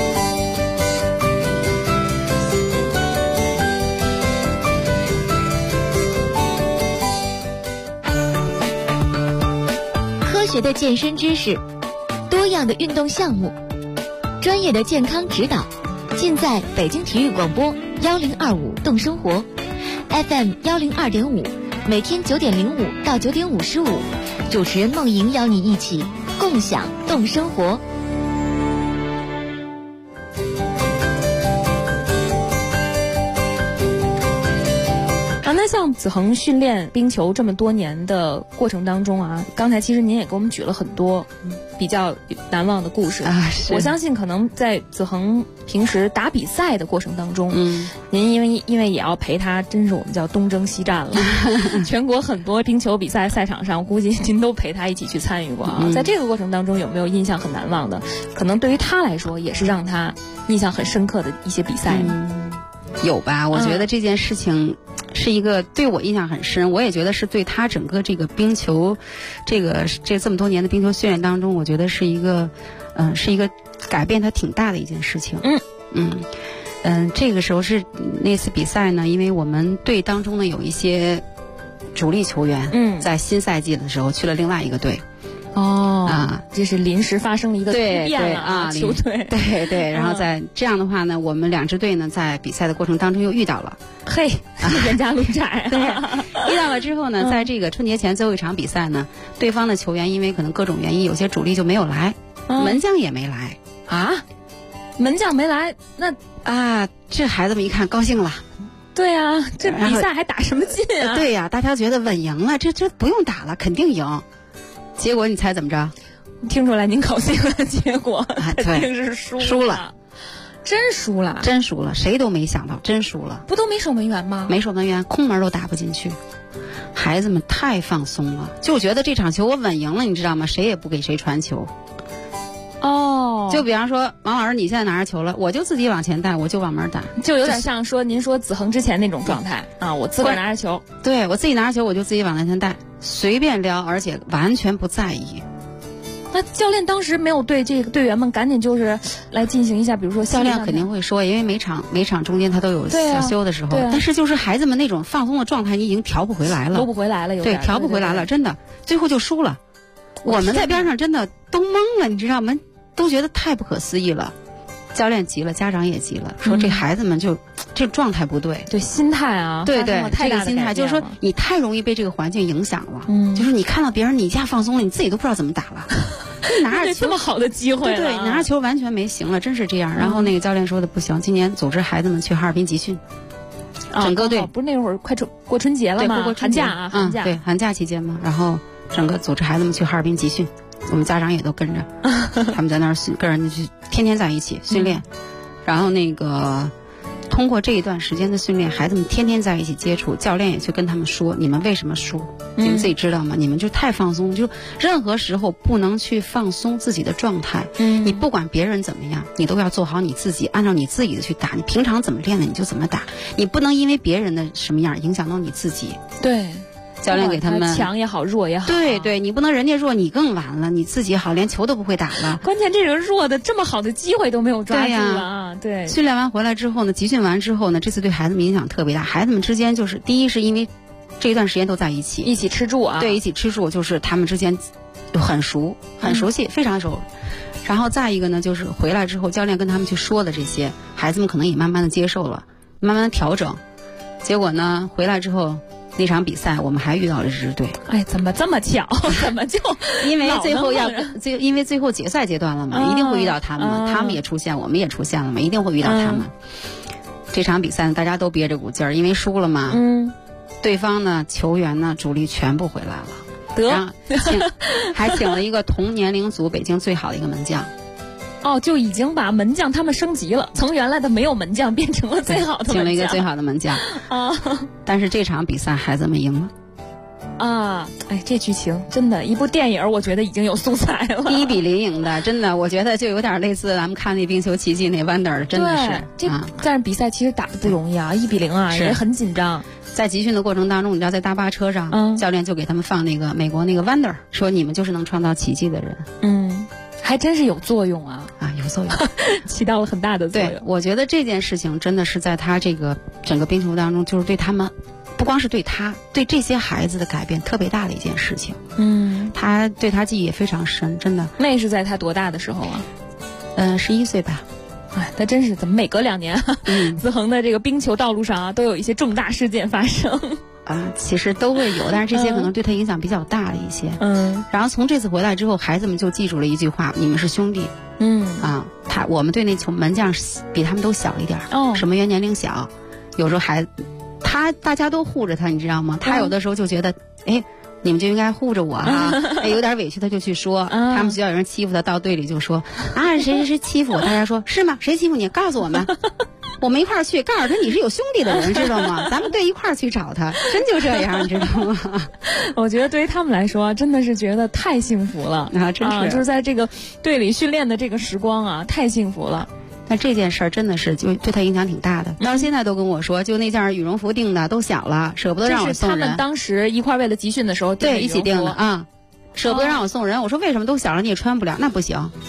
科学的健身知识，多样的运动项目，专业的健康指导，尽在北京体育广播1025动生活 FM 102.5，每天9点05到9点55，主持人梦莹邀你一起共享动生活。 那像子恒训练冰球这么多年的过程当中刚才其实您也给我们举了很多比较难忘的故事我相信可能在子恒平时打比赛的过程当中，您因为也要陪他，真是我们叫东征西战了。全国很多冰球比赛赛场上，估计您都陪他一起去参与过在这个过程当中，有没有印象很难忘的？可能对于他来说，也是让他印象很深刻的一些比赛呢？ 有吧？我觉得这件事情是一个对我印象很深，我也觉得是对他整个这个冰球，这么多年的冰球训练当中，我觉得是一个是一个改变他挺大的一件事情。这个时候是那次比赛呢，因为我们队当中呢有一些主力球员，在新赛季的时候去了另外一个队。 这是临时发生了一个突变了球队。 对，然后在这样的话呢，我们2支队呢在比赛的过程当中又遇到了。 冤家路窄。 对，遇到了之后呢，在这个春节前最后一场比赛呢，对方的球员因为可能各种原因，有些主力就没有来，门将也没来啊。门将没来，那这孩子们一看高兴了。 对啊，这比赛还打什么劲啊？ 对呀，大家觉得稳赢了，这不用打了，肯定赢。结果你猜怎么着？ 听出来您高兴了，结果肯定是输了。 真输了， 谁都没想到，真输了。 不都没守门员吗？ 没守门员，空门都打不进去。孩子们太放松了，就觉得这场球我稳赢了，你知道吗？谁也不给谁传球。就比方说王老师你现在拿着球了，我就自己往前带，我就往门打， 就有点像说您说子恒之前那种状态啊，我自个儿拿着球， 对，我自己拿着球我就自己往前带，随便撩，而且完全不在意。 那教练当时没有对这个队员们赶紧就是来进行一下，比如说教练肯定会说，因为每场中间他都有小休的时候，但是就是孩子们那种放松的状态，你已经调不回来了， 调不回来了， 对，调不回来了，真的，最后就输了。我们在边上真的都懵了，你知道吗？都觉得太不可思议了。教练急了，家长也急了，说这孩子们就这状态不对， 对心态啊， 对，这个心态就是说你太容易被这个环境影响了，就是你看到别人你一下放松了，你自己都不知道怎么打了，你拿着球这么好的机会， 对，拿着球完全没行了，真是这样。然后那个教练说的不行，今年组织孩子们去哈尔滨集训，整个队不是那会儿快过春节了吗？寒假啊，寒假， 对，寒假期间嘛，然后整个组织孩子们去哈尔滨集训。我们家长也都跟着，他们在那儿跟人家去天天在一起训练，然后那个通过这一段时间的训练，孩子们天天在一起接触，教练也去跟他们说，你们为什么输？你们自己知道吗？你们就太放松，就任何时候不能去放松自己的状态。你不管别人怎么样，你都要做好你自己，按照你自己的去打。你平常怎么练的你就怎么打，你不能因为别人的什么样影响到你自己。 对。 教练给他们强也好，弱也好， 对，你不能人家弱你更完了，你自己好连球都不会打了。 关键这个弱的这么好的机会都没有抓住了。对， 训练完回来之后呢，集训完之后呢，这次对孩子们影响特别大。孩子们之间就是第一是因为这一段时间都在一起吃住啊， 对，一起吃住，就是他们之间就很熟悉，非常熟。然后再一个呢，就是回来之后教练跟他们去说的这些，孩子们可能也慢慢的接受了，慢慢的调整。结果呢，回来之后。那场比赛我们还遇到了这支队， 怎么这么巧？怎么就因为最后因为最后决赛阶段了嘛，一定会遇到他们嘛，他们也出现，我们也出现了嘛，一定会遇到他们。这场比赛呢，大家都憋着股劲儿，因为输了嘛。对方呢，球员呢，主力全部回来了，还请了一个同年龄组北京最好的一个门将。 就已经把门将他们升级了，从原来的没有门将变成了最好的门将， 请了一个最好的门将但是这场比赛孩子们赢了这剧情真的一部电影，我觉得已经有素材了。 1-0赢的，真的，我觉得就有点类似咱们看那冰球奇迹那 Wonder， 真的是但是比赛其实打得不容易啊，1-0啊，也很紧张。 在集训的过程当中，你知道在大巴车上，教练就给他们放那个美国那个 Wonder， 说你们就是能创造奇迹的人。 还真是有作用啊， 有作用起到了很大的作用。 对，我觉得这件事情真的是在他这个整个冰球当中，就是对他们不光是对他，对这些孩子的改变特别大的一件事情。他对他记忆也非常深，真的。 那是在他多大的时候啊 ？11岁吧。 他真是怎么每隔2年子恒的这个冰球道路上都有一些重大事件发生其实都会有，但是这些可能对他影响比较大的一些。然后从这次回来之后，孩子们就记住了一句话：你们是兄弟。我们队那球门将比他们都小一点，守门员年龄小，有时候大家都护着他，你知道吗？他有的时候就觉得，你们就应该护着我啊！有点委屈他就去说，他们学校有人欺负他，到队里就说谁欺负我，大家说是吗？谁欺负你？告诉我们。我们一块儿去，告诉他你是有兄弟的人，知道吗？咱们队一块儿去找他，真就这样，你知道吗？ 我觉得对于他们来说，真的是觉得太幸福了真是就是在这个队里训练的这个时光太幸福了。 那这件事儿真的是就对他影响挺大的，到现在都跟我说，就那件羽绒服订的都小了，舍不得让我送人。 这是他们当时一块为了集训的时候对一起订的舍不得让我送人。我说为什么都小了你也穿不了？那不行。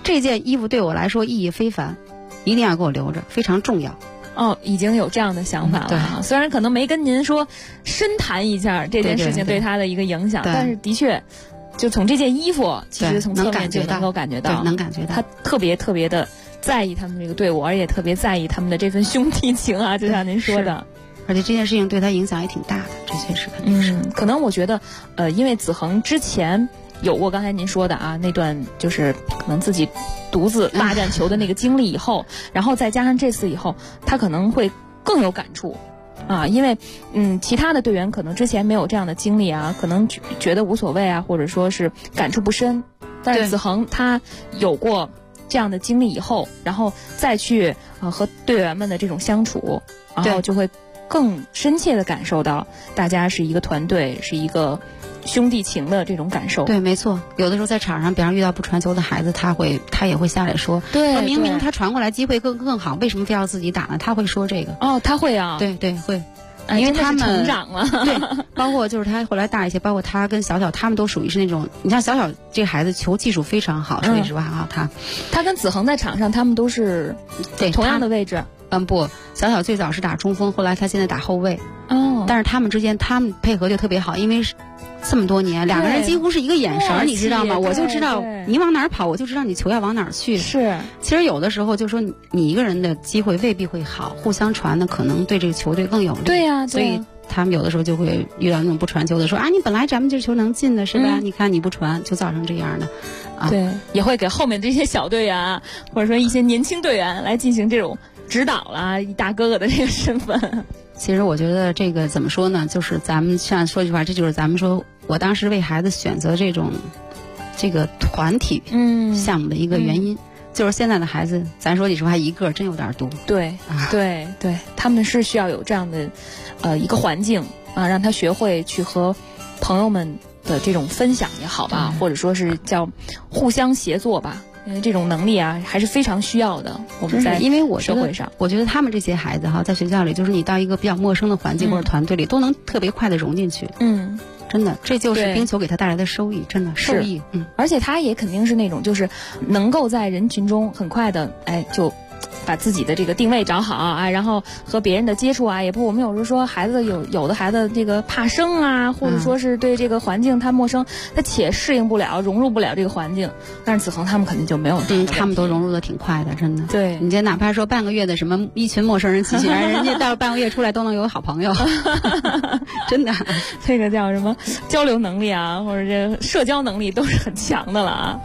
这件衣服对我来说意义非凡，一定要给我留着，非常重要。 哦，已经有这样的想法了啊！虽然可能没跟您说深谈一下这件事情对他的一个影响，但是的确，就从这件衣服，其实从侧面就能够感觉到， 能感觉到他特别特别的在意他们这个队伍，而且特别在意他们的这份兄弟情啊，就像您说的。 而且这件事情对他影响也挺大的，这确实肯定是。 可能我觉得，因为子恒之前有过刚才您说的啊那段就是可能自己独自霸占球的那个经历以后，然后再加上这次以后，他可能会更有感触啊，因为其他的队员可能之前没有这样的经历啊，可能觉得无所谓啊，或者说是感触不深，但是子恒他有过这样的经历以后，然后再去和队员们的这种相处，然后就会更深切的感受到大家是一个团队，是一个兄弟情的这种感受。 对，没错。有的时候在场上，比方遇到不传球的孩子，他也会下来说， 对， 明明他传过来机会更好，为什么非要自己打呢？他会说这个。 哦，他会啊。 对对会。 因为他们成长了， 对，包括就是他后来大一些，包括他跟小小，他们都属于是那种，你像小小这个孩子球技术非常好，说句实话啊， 他跟子恒在场上，他们都是对同样的位置。 不，小小最早是打中锋，后来他现在打后卫。 哦， 但是他们之间配合就特别好，因为这么多年，两个人几乎是一个眼神，你知道吗？我就知道你往哪儿跑，我就知道你球要往哪儿去。 是， 其实有的时候就说你一个人的机会未必会好，互相传的可能对这个球队更有利。 对呀， 所以他们有的时候就会遇到那种不传球的，说啊，你本来咱们这球能进的是吧？你看你不传，就造成这样的。 对，也会给后面这些小队员或者说一些年轻队员来进行这种指导啦，一大哥哥的这个身份。 其实我觉得这个怎么说呢，就是咱们像说句话，这就是咱们说我当时为孩子选择这个团体项目的一个原因。就是现在的孩子，咱说句实话，一个真有点多。 对，对对，他们是需要有这样的一个环境啊，让他学会去和朋友们的这种分享也好吧，或者说是叫互相协作吧。因为这种能力啊，还是非常需要的。我们在社会上， 我觉得他们这些孩子哈，在学校里，就是你到一个比较陌生的环境或者团队里，都能特别快的融进去。真的，这就是冰球给他带来的收益，真的受益。 而且他也肯定是那种，就是能够在人群中很快的，就把自己的这个定位找好啊，然后和别人的接触啊，也不，我们有时候说孩子有的孩子这个怕生啊，或者说是对这个环境他陌生，他且适应不了、融入不了这个环境。但是子恒他们肯定就没有他们都融入的挺快的，真的。 对， 你这哪怕说半个月的什么一群陌生人集训，人家到半个月出来都能有好朋友，真的。 这个叫什么交流能力啊，或者这个社交能力都是很强的了啊。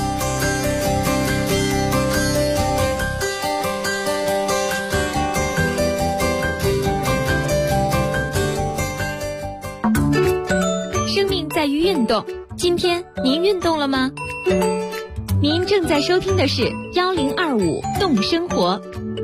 在于运动，今天您运动了吗？您正在收听的是1025动生活。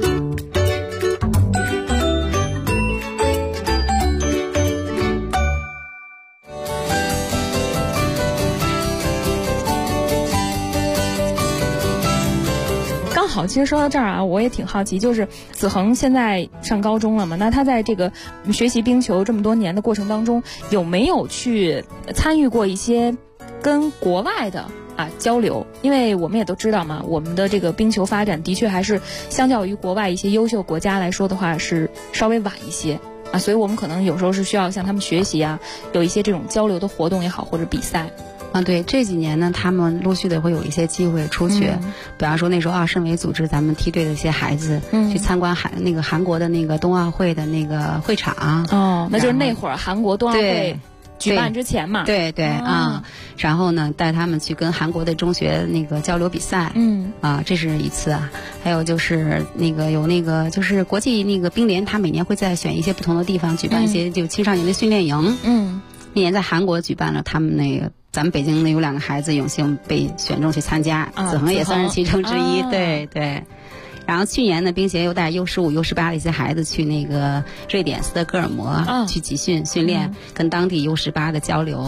好，其实说到这儿啊，我也挺好奇，就是子恒现在上高中了嘛，那他在这个学习冰球这么多年的过程当中，有没有去参与过一些跟国外的交流？因为我们也都知道嘛，我们的这个冰球发展的确还是相较于国外一些优秀国家来说的话是稍微晚一些啊，所以我们可能有时候是需要向他们学习啊，有一些这种交流的活动也好，或者比赛。 对，这几年呢，他们陆续的会有一些机会出去，比方说那时候申委组织咱们梯队的一些孩子，去参观韩国的那个冬奥会的那个会场。 哦，那就是那会儿韩国冬奥会举办之前嘛。 对然后呢，带他们去跟韩国的中学那个交流比赛。这是一次啊。还有就是就是国际那个冰联，他每年会在选一些不同的地方举办一些就青少年的训练营。那年在韩国举办了他们那个。咱们北京有2个孩子有幸被选中去参加，子恒也算是其中之一。对。然后去年呢，冰协又带U15、U18的一些孩子去那个瑞典斯德哥尔摩去集训训练，跟当地U18的交流。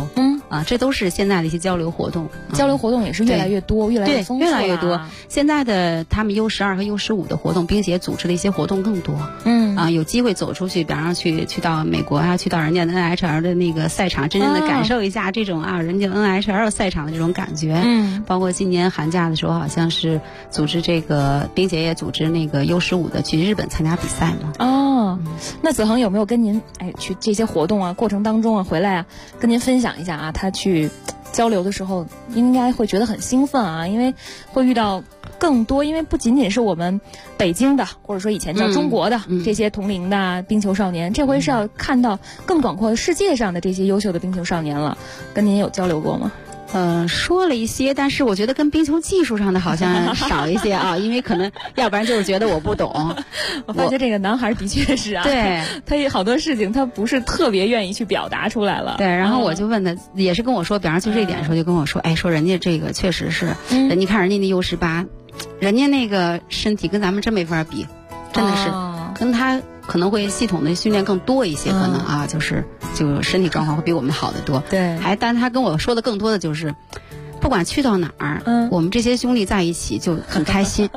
啊，这都是现在的一些交流活动。 交流活动也是越来越多，越来越丰富， 越来越多。现在的他们 U12和 U15的活动，并且组织的一些活动更多。有机会走出去，比方说去到美国啊，去到人家的 NHL 的那个赛场，真正的感受一下这种人家 NHL 赛场的这种感觉。包括今年寒假的时候，好像是组织这个，并且也组织那个 U15的去日本参加比赛嘛。 那子恒有没有跟您去这些活动啊过程当中啊回来啊跟您分享一下啊，他去交流的时候应该会觉得很兴奋啊，因为会遇到更多，因为不仅仅是我们北京的或者说以前叫中国的这些同龄的冰球少年，这回是要看到更广阔的世界上的这些优秀的冰球少年了。跟您有交流过吗？ 说了一些，但是我觉得跟冰球技术上的好像少一些啊，因为可能要不然就是觉得我不懂。 我发现这个男孩的确是啊， 对， 他有好多事情他不是特别愿意去表达出来了。 对，然后我就问他，也是跟我说，比方说就这一点的时候，就跟我说，说人家这个确实是，你看人家那 U18，人家那个身体跟咱们真没法比，真的是，跟他可能会系统的训练更多一些，可能就身体状况会比我们好得多。 对， 但他跟我说的更多的就是，不管去到哪儿，我们这些兄弟在一起就很开心。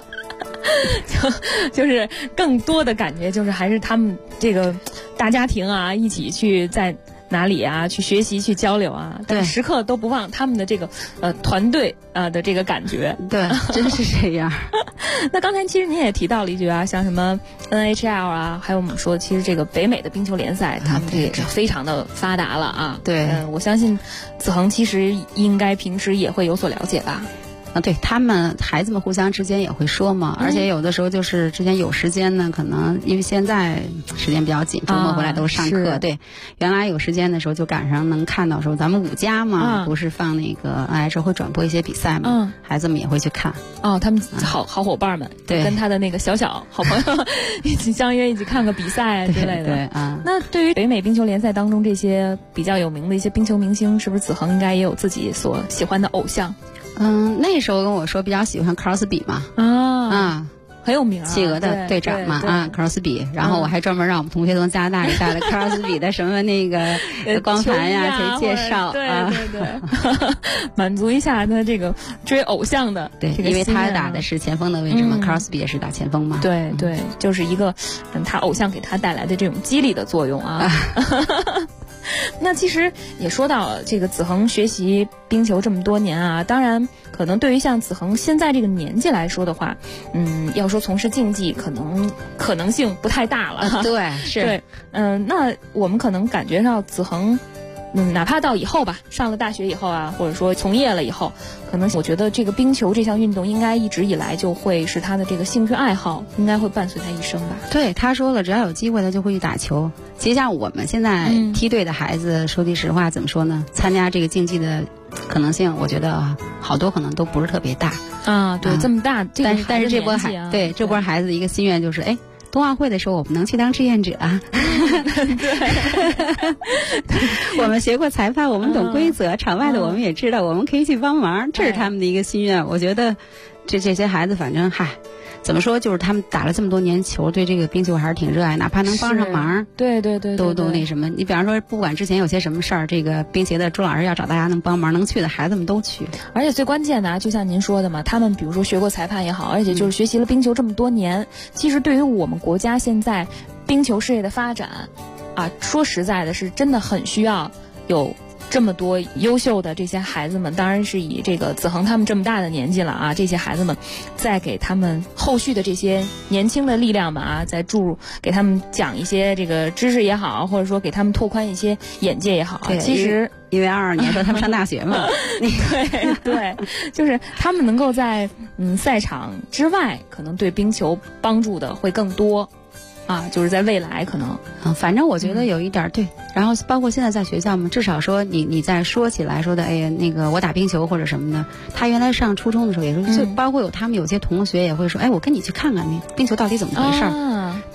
就是更多的感觉就是还是他们这个大家庭啊，一起去在哪里啊去学习去交流啊，但时刻都不忘他们的这个团队的这个感觉。 对，真是这样。 那刚才其实您也提到了一句啊，像什么 NHL 啊，还有我们说其实这个北美的冰球联赛，他们这个非常的发达了啊。 对， 我相信子恒其实应该平时也会有所了解吧。 对，他们孩子们互相之间也会说嘛，而且有的时候就是之前有时间呢，可能因为现在时间比较紧，周末回来都上课。对，原来有时间的时候就赶上能看到说咱们5家嘛，不是放那个NHL会转播一些比赛嘛，孩子们也会去看。 他们好伙伴们，对，跟他的那个小好朋友一起相约一起看个比赛之类的。 对那对于北美冰球联赛当中这些比较有名的一些冰球明星，是不是子恒应该也有自己所喜欢的偶像？ 那时候跟我说比较喜欢克罗斯比嘛， 很有名啊， 企鹅的队长嘛，克罗斯比。然后我还专门让我们同学从加拿大里带了克罗斯比的什么那个光盘呀，介绍对，满足一下他这个追偶像的这个， 因为他打的是前锋的位置嘛，克罗斯比也是打前锋嘛。 对，就是一个他偶像给他带来的这种激励的作用啊。那其实也说到这个子恒学习冰球这么多年啊，当然可能对于像子恒现在这个年纪来说的话，要说从事竞技可能性不太大了。 对，是。 对，那我们可能感觉到子恒哪怕到以后吧，上了大学以后啊，或者说从业了以后，可能我觉得这个冰球这项运动应该一直以来就会是他的这个兴趣爱好，应该会伴随他一生吧。 对，他说了，只要有机会他就会去打球。其实像我们现在梯队的孩子，说句实话，怎么说呢？参加这个竞技的可能性，我觉得好多可能都不是特别大啊。对，这么大， 但是这波这波孩子的一个心愿就是，冬奥会的时候我们能去当志愿者啊。对，我们学过裁判，我们懂规则，场外的我们也知道，我们可以去帮忙，这是他们的一个心愿。我觉得这些孩子反正怎么说，就是他们打了这么多年球，对这个冰球还是挺热爱，哪怕能帮上忙， 对， 都那什么。你比方说，不管之前有些什么事儿，这个冰协的朱老师要找大家能帮忙能去的孩子们都去。而且最关键的就像您说的嘛，他们比如说学过裁判也好，而且就是学习了冰球这么多年，其实对于我们国家现在冰球事业的发展说实在的是真的很需要有这么多优秀的这些孩子们，当然是以这个子恒他们这么大的年纪了这些孩子们再给他们后续的这些年轻的力量们再注入，给他们讲一些这个知识也好，或者说给他们拓宽一些眼界也好。其实因为22年说他们上大学嘛， 对，就是他们能够在赛场之外，可能对冰球帮助的会更多。就是在未来可能， 反正我觉得有一点对。然后包括现在在学校嘛，至少说你在说起来说的，那个我打冰球或者什么的，他原来上初中的时候也是，就包括他们有些同学也会说，我跟你去看看那冰球到底怎么回事儿。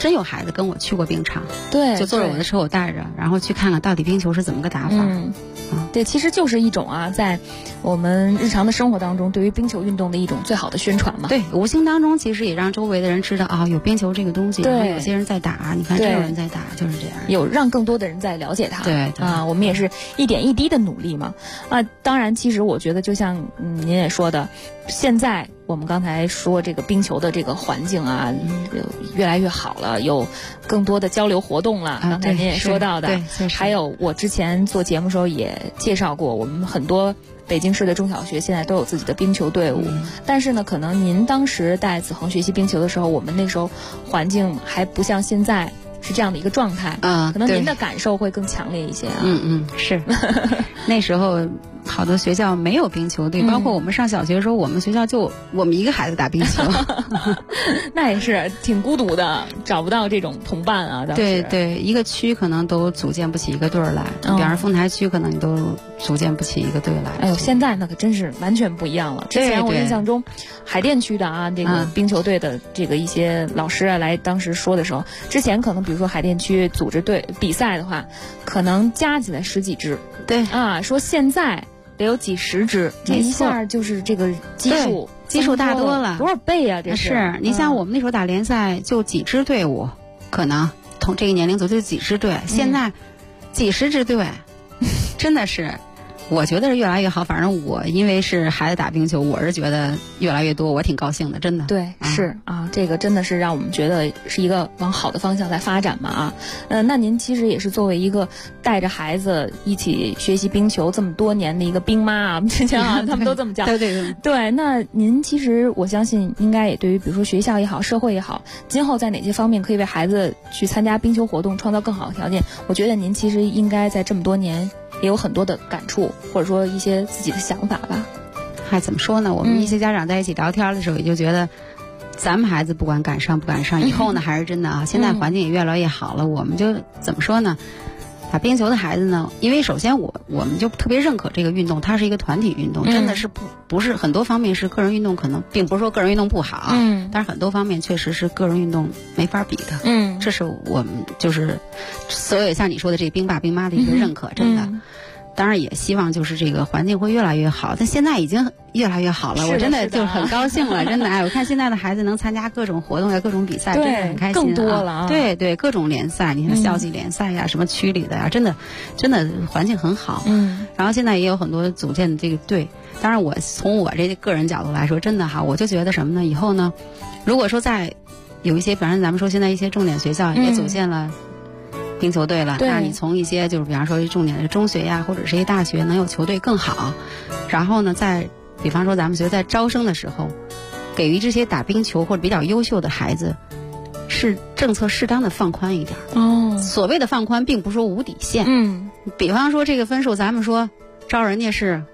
真有孩子跟我去过冰场， 对， 就坐着我的车我带着，然后去看看到底冰球是怎么个打法。 对，其实就是一种在我们日常的生活当中对于冰球运动的一种最好的宣传嘛。 对，无形当中其实也让周围的人知道有冰球这个东西，然后有些人在打，你看真有人在打，就是这样。 有让更多的人在了解它。 对我们也是一点一滴的努力嘛。当然，其实我觉得就像您也说的，现在我们刚才说这个冰球的这个环境越来越好了，有更多的交流活动了。刚才您也说到的， 对， 还有我之前做节目时候也介绍过，我们很多北京市的中小学现在都有自己的冰球队伍。但是呢，可能您当时带子恒学习冰球的时候，我们那时候环境还不像现在是这样的一个状态可能您的感受会更强烈一些是那时候好多学校没有冰球队，包括我们上小学的时候，我们学校就我们一个孩子打冰球那也是挺孤独的，找不到这种同伴啊。 对，一个区可能都组建不起一个队来，比方说丰台区可能你都组建不起一个队来。 哎呦，现在那可真是完全不一样了。之前我印象中海淀区的这个冰球队的这个一些老师来当时说的时候，之前可能比如说海淀区组织队比赛的话，可能加起来10几支。 对说现在得有几十支，这一下就是这个基数大多了， 多少倍啊！这是你像我们那时候打联赛就几支队伍，可能同这个年龄组就几支队，现在几十支队，真的是。我觉得是越来越好，反正我因为是孩子打冰球，我是觉得越来越多，我挺高兴的，真的。 对，是这个真的是让我们觉得是一个往好的方向在发展嘛那您其实也是作为一个带着孩子一起学习冰球这么多年的一个冰妈之前他们都这么叫。对，那您其实我相信应该也对于比如说学校也好，社会也好，今后在哪些方面可以为孩子去参加冰球活动创造更好的条件，我觉得您其实应该在这么多年也有很多的感触，或者说一些自己的想法吧。 怎么说呢？我们一些家长在一起聊天的时候，也就觉得，咱们孩子不管赶上不赶上，以后呢还是真的现在环境也越来越好了，我们就怎么说呢？打冰球的孩子呢，因为首先我们就特别认可这个运动，它是一个团体运动，真的是不是很多方面是个人运动，可能并不是说个人运动不好，但是很多方面确实是个人运动没法比的，这是我们就是所有像你说的这冰爸冰妈的一个认可，真的。当然也希望就是这个环境会越来越好，但现在已经越来越好了，我真的就很高兴了，真的我看现在的孩子能参加各种活动呀、各种比赛，真的很开心， 更多了对，各种联赛，你看校际联赛呀、什么区里的呀，真的环境很好。然后现在也有很多组建的这个队。当然我从我这个人角度来说，真的我就觉得什么呢？以后呢，如果说在有一些，比方说咱们说现在一些重点学校也组建了冰球队了，那你从一些就是比方说重点的中学呀，或者是一些大学能有球队更好。然后呢，在比方说咱们学在招生的时候，给予这些打冰球或者比较优秀的孩子，是政策适当的放宽一点。所谓的放宽，并不是说无底线。比方说这个分数，咱们说招人家是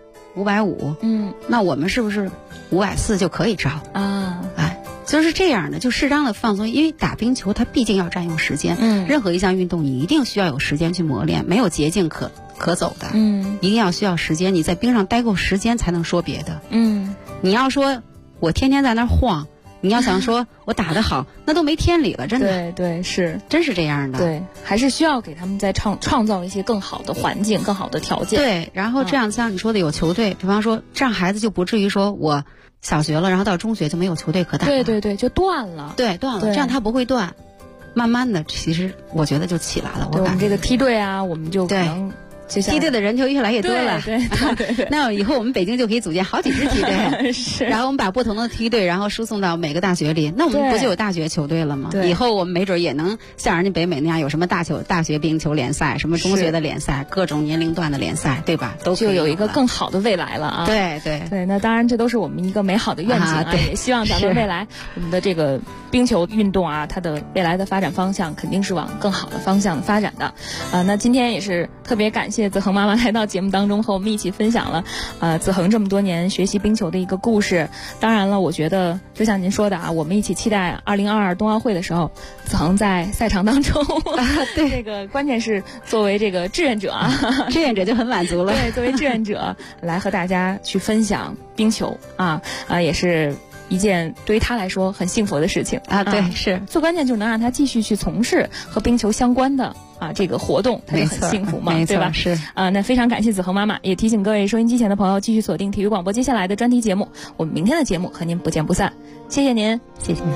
550，那我们是不是540就可以招就是这样的，就适当的放松，因为打冰球它毕竟要占用时间，任何一项运动你一定需要有时间去磨练，没有捷径可走的，一定要需要时间，你在冰上待够时间才能说别的。你要说我天天在那儿晃，你要想说我打得好，那都没天理了，真的。 对，是， 真是这样的。 对，还是需要给他们再创造一些更好的环境、更好的条件。 对，然后这样像你说的有球队，比方说这样孩子就不至于说我小学了，然后到中学就没有球队可打了。 对，就断了。 断了，这样他不会断，慢慢的，其实我觉得就起来了。 我们这个梯队我们就可能梯队的人就越来越多了。 对。 那以后我们北京就可以组建好几支梯队， 是。 然后我们把不同的梯队，然后输送到每个大学里，那我们不就有大学球队了吗？以后我们没准也能像人家北美那样有什么大学冰球联赛，什么中学的联赛，各种年龄段的联赛，对吧？都就有一个更好的未来了对，那当然这都是我们一个美好的愿景也希望咱们未来我们的这个冰球运动它的未来的发展方向肯定是往更好的方向发展的。那今天也是特别感谢子恒妈妈来到节目当中和我们一起分享了子恒这么多年学习冰球的一个故事。当然了，我觉得就像您说的我们一起期待2022冬奥会的时候，子恒在赛场当中对， 这个关键是作为这个志愿者志愿者就很满足了。 对，作为志愿者来和大家去分享冰球也是一件对于他来说很幸福的事情啊。对，是最关键就是能让他继续去从事和冰球相关的这个活动，他就很幸福嘛，对吧？ 是那非常感谢子恒妈妈，也提醒各位收音机前的朋友继续锁定体育广播接下来的专题节目，我们明天的节目和您不见不散。谢谢您， 谢谢您。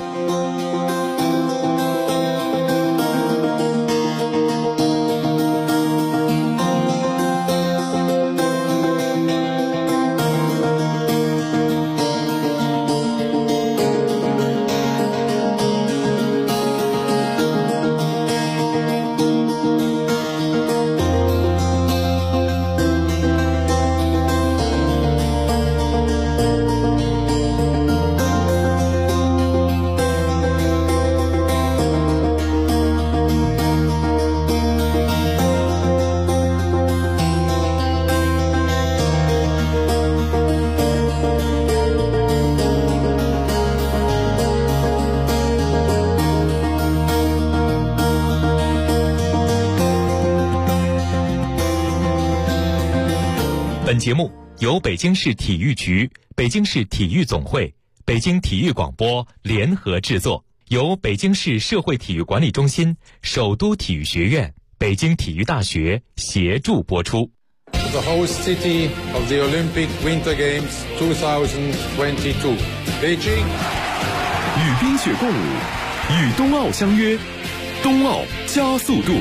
本节目由北京市体育局、北京市体育总会、北京体育广播联合制作，由北京市社会体育管理中心、首都体育学院、北京体育大学协助播出。 The host city of the Olympic Winter Games 2022, Beijing. 与冰雪共舞，与冬奥相约，冬奥加速度。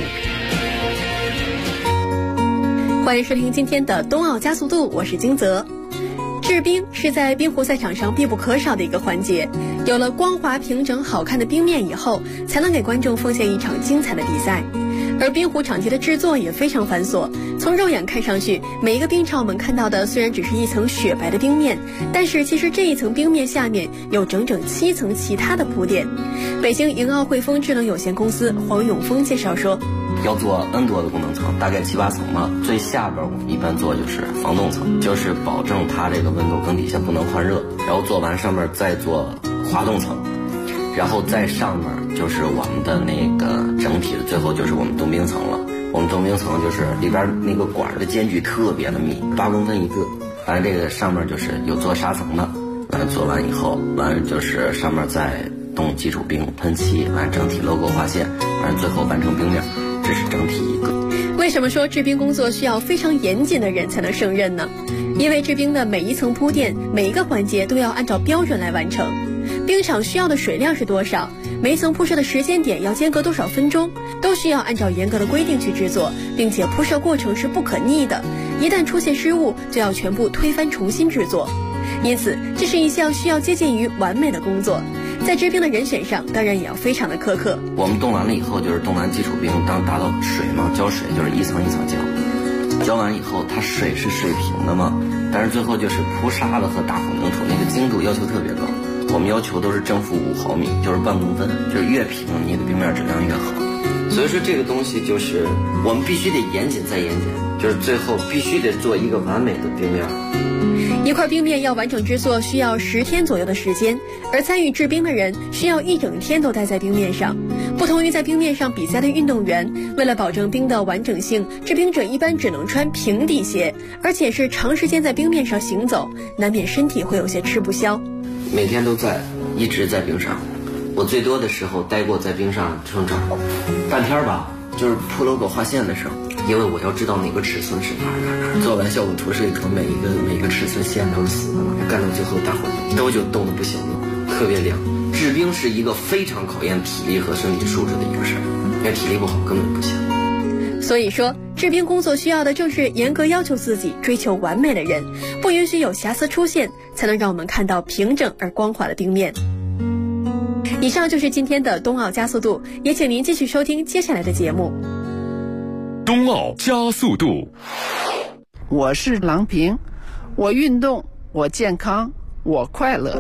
欢迎收听今天的冬奥加速度，我是金泽。制冰是在冰壶赛场上必不可少的一个环节，有了光滑平整好看的冰面以后，才能给观众奉献一场精彩的比赛。而冰壶场地的制作也非常繁琐，从肉眼看上去，每一个冰场我们看到的虽然只是一层雪白的冰面，但是其实这一层冰面下面有整整7层其他的铺垫。北京迎奥汇丰制冷有限公司黄永峰介绍说， 要做 N 多的功能层，大概7、8层嘛。最下边我们一般做就是防冻层，就是保证它这个温度更底下不能换热，然后做完上面再做滑动层，然后在上面就是我们的那个整体的最后就是我们冻冰层了。我们冻冰层就是里边那个管的间距特别的密，8公分一个。反正这个上面就是有做砂层的，完做完以后，完就是上面再冻基础冰喷漆，完整体 logo 划线，完最后完成冰面。这是整体一个。 为什么说制冰工作需要非常严谨的人才能胜任呢？因为制冰的每一层铺垫，每一个环节都要按照标准来完成。冰场需要的水量是多少，每一层铺设的时间点要间隔多少分钟，都需要按照严格的规定去制作，并且铺设过程是不可逆的，一旦出现失误，就要全部推翻重新制作。因此，这是一项需要接近于完美的工作。在制冰的人选上，当然也要非常的苛刻。 我们冻完了以后，就是冻完基础冰，当达到水嘛，浇水就是一层一层浇，浇完以后它水是水平的嘛，但是最后就是铺沙子和打混凝土那个精度要求特别高，我们要求都是正负5毫米，就是半公分，就是越平你的冰面质量越好。所以说这个东西就是我们必须得严谨再严谨，就是最后必须得做一个完美的冰面。 一块冰面要完整制作需要10天左右的时间，而参与制冰的人需要1整天都待在冰面上。不同于在冰面上比赛的运动员，为了保证冰的完整性，制冰者一般只能穿平底鞋，而且是长时间在冰面上行走，难免身体会有些吃不消。 每天都在，一直在冰上。我最多的时候待过在冰上整整半天吧，就是铺 logo 画线的时候。因为我要知道哪个尺寸是哪儿，做完效果图示一图，每一个尺寸线都是死的嘛，干到最后大伙都就冻得不行了，特别凉。制冰是一个非常考验体力和身体素质的一个事儿，因为体力不好根本不行。 所以说，制冰工作需要的正是严格要求自己、追求完美的人，不允许有瑕疵出现，才能让我们看到平整而光滑的冰面。以上就是今天的冬奥加速度，也请您继续收听接下来的节目。 冬奥加速度， 我是郎平，我运动，我健康，我快乐。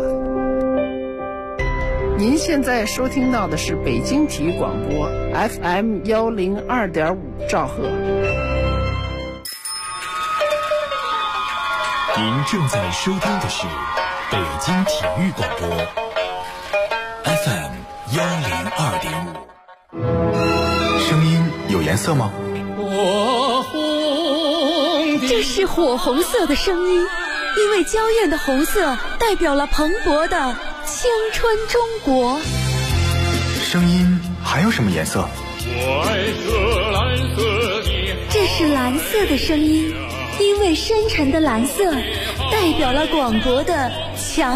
您现在收听到的是北京体育广播 FM 102.5兆赫。 您正在收听的是北京体育广播 FM 102.5。声音有颜色吗？ 这是火红色的声音，因为娇艳的红色代表了蓬勃的青春中国。 声音还有什么颜色？ 我爱这蓝色的。 这是蓝色的声音，因为深沉的蓝色代表了广博的强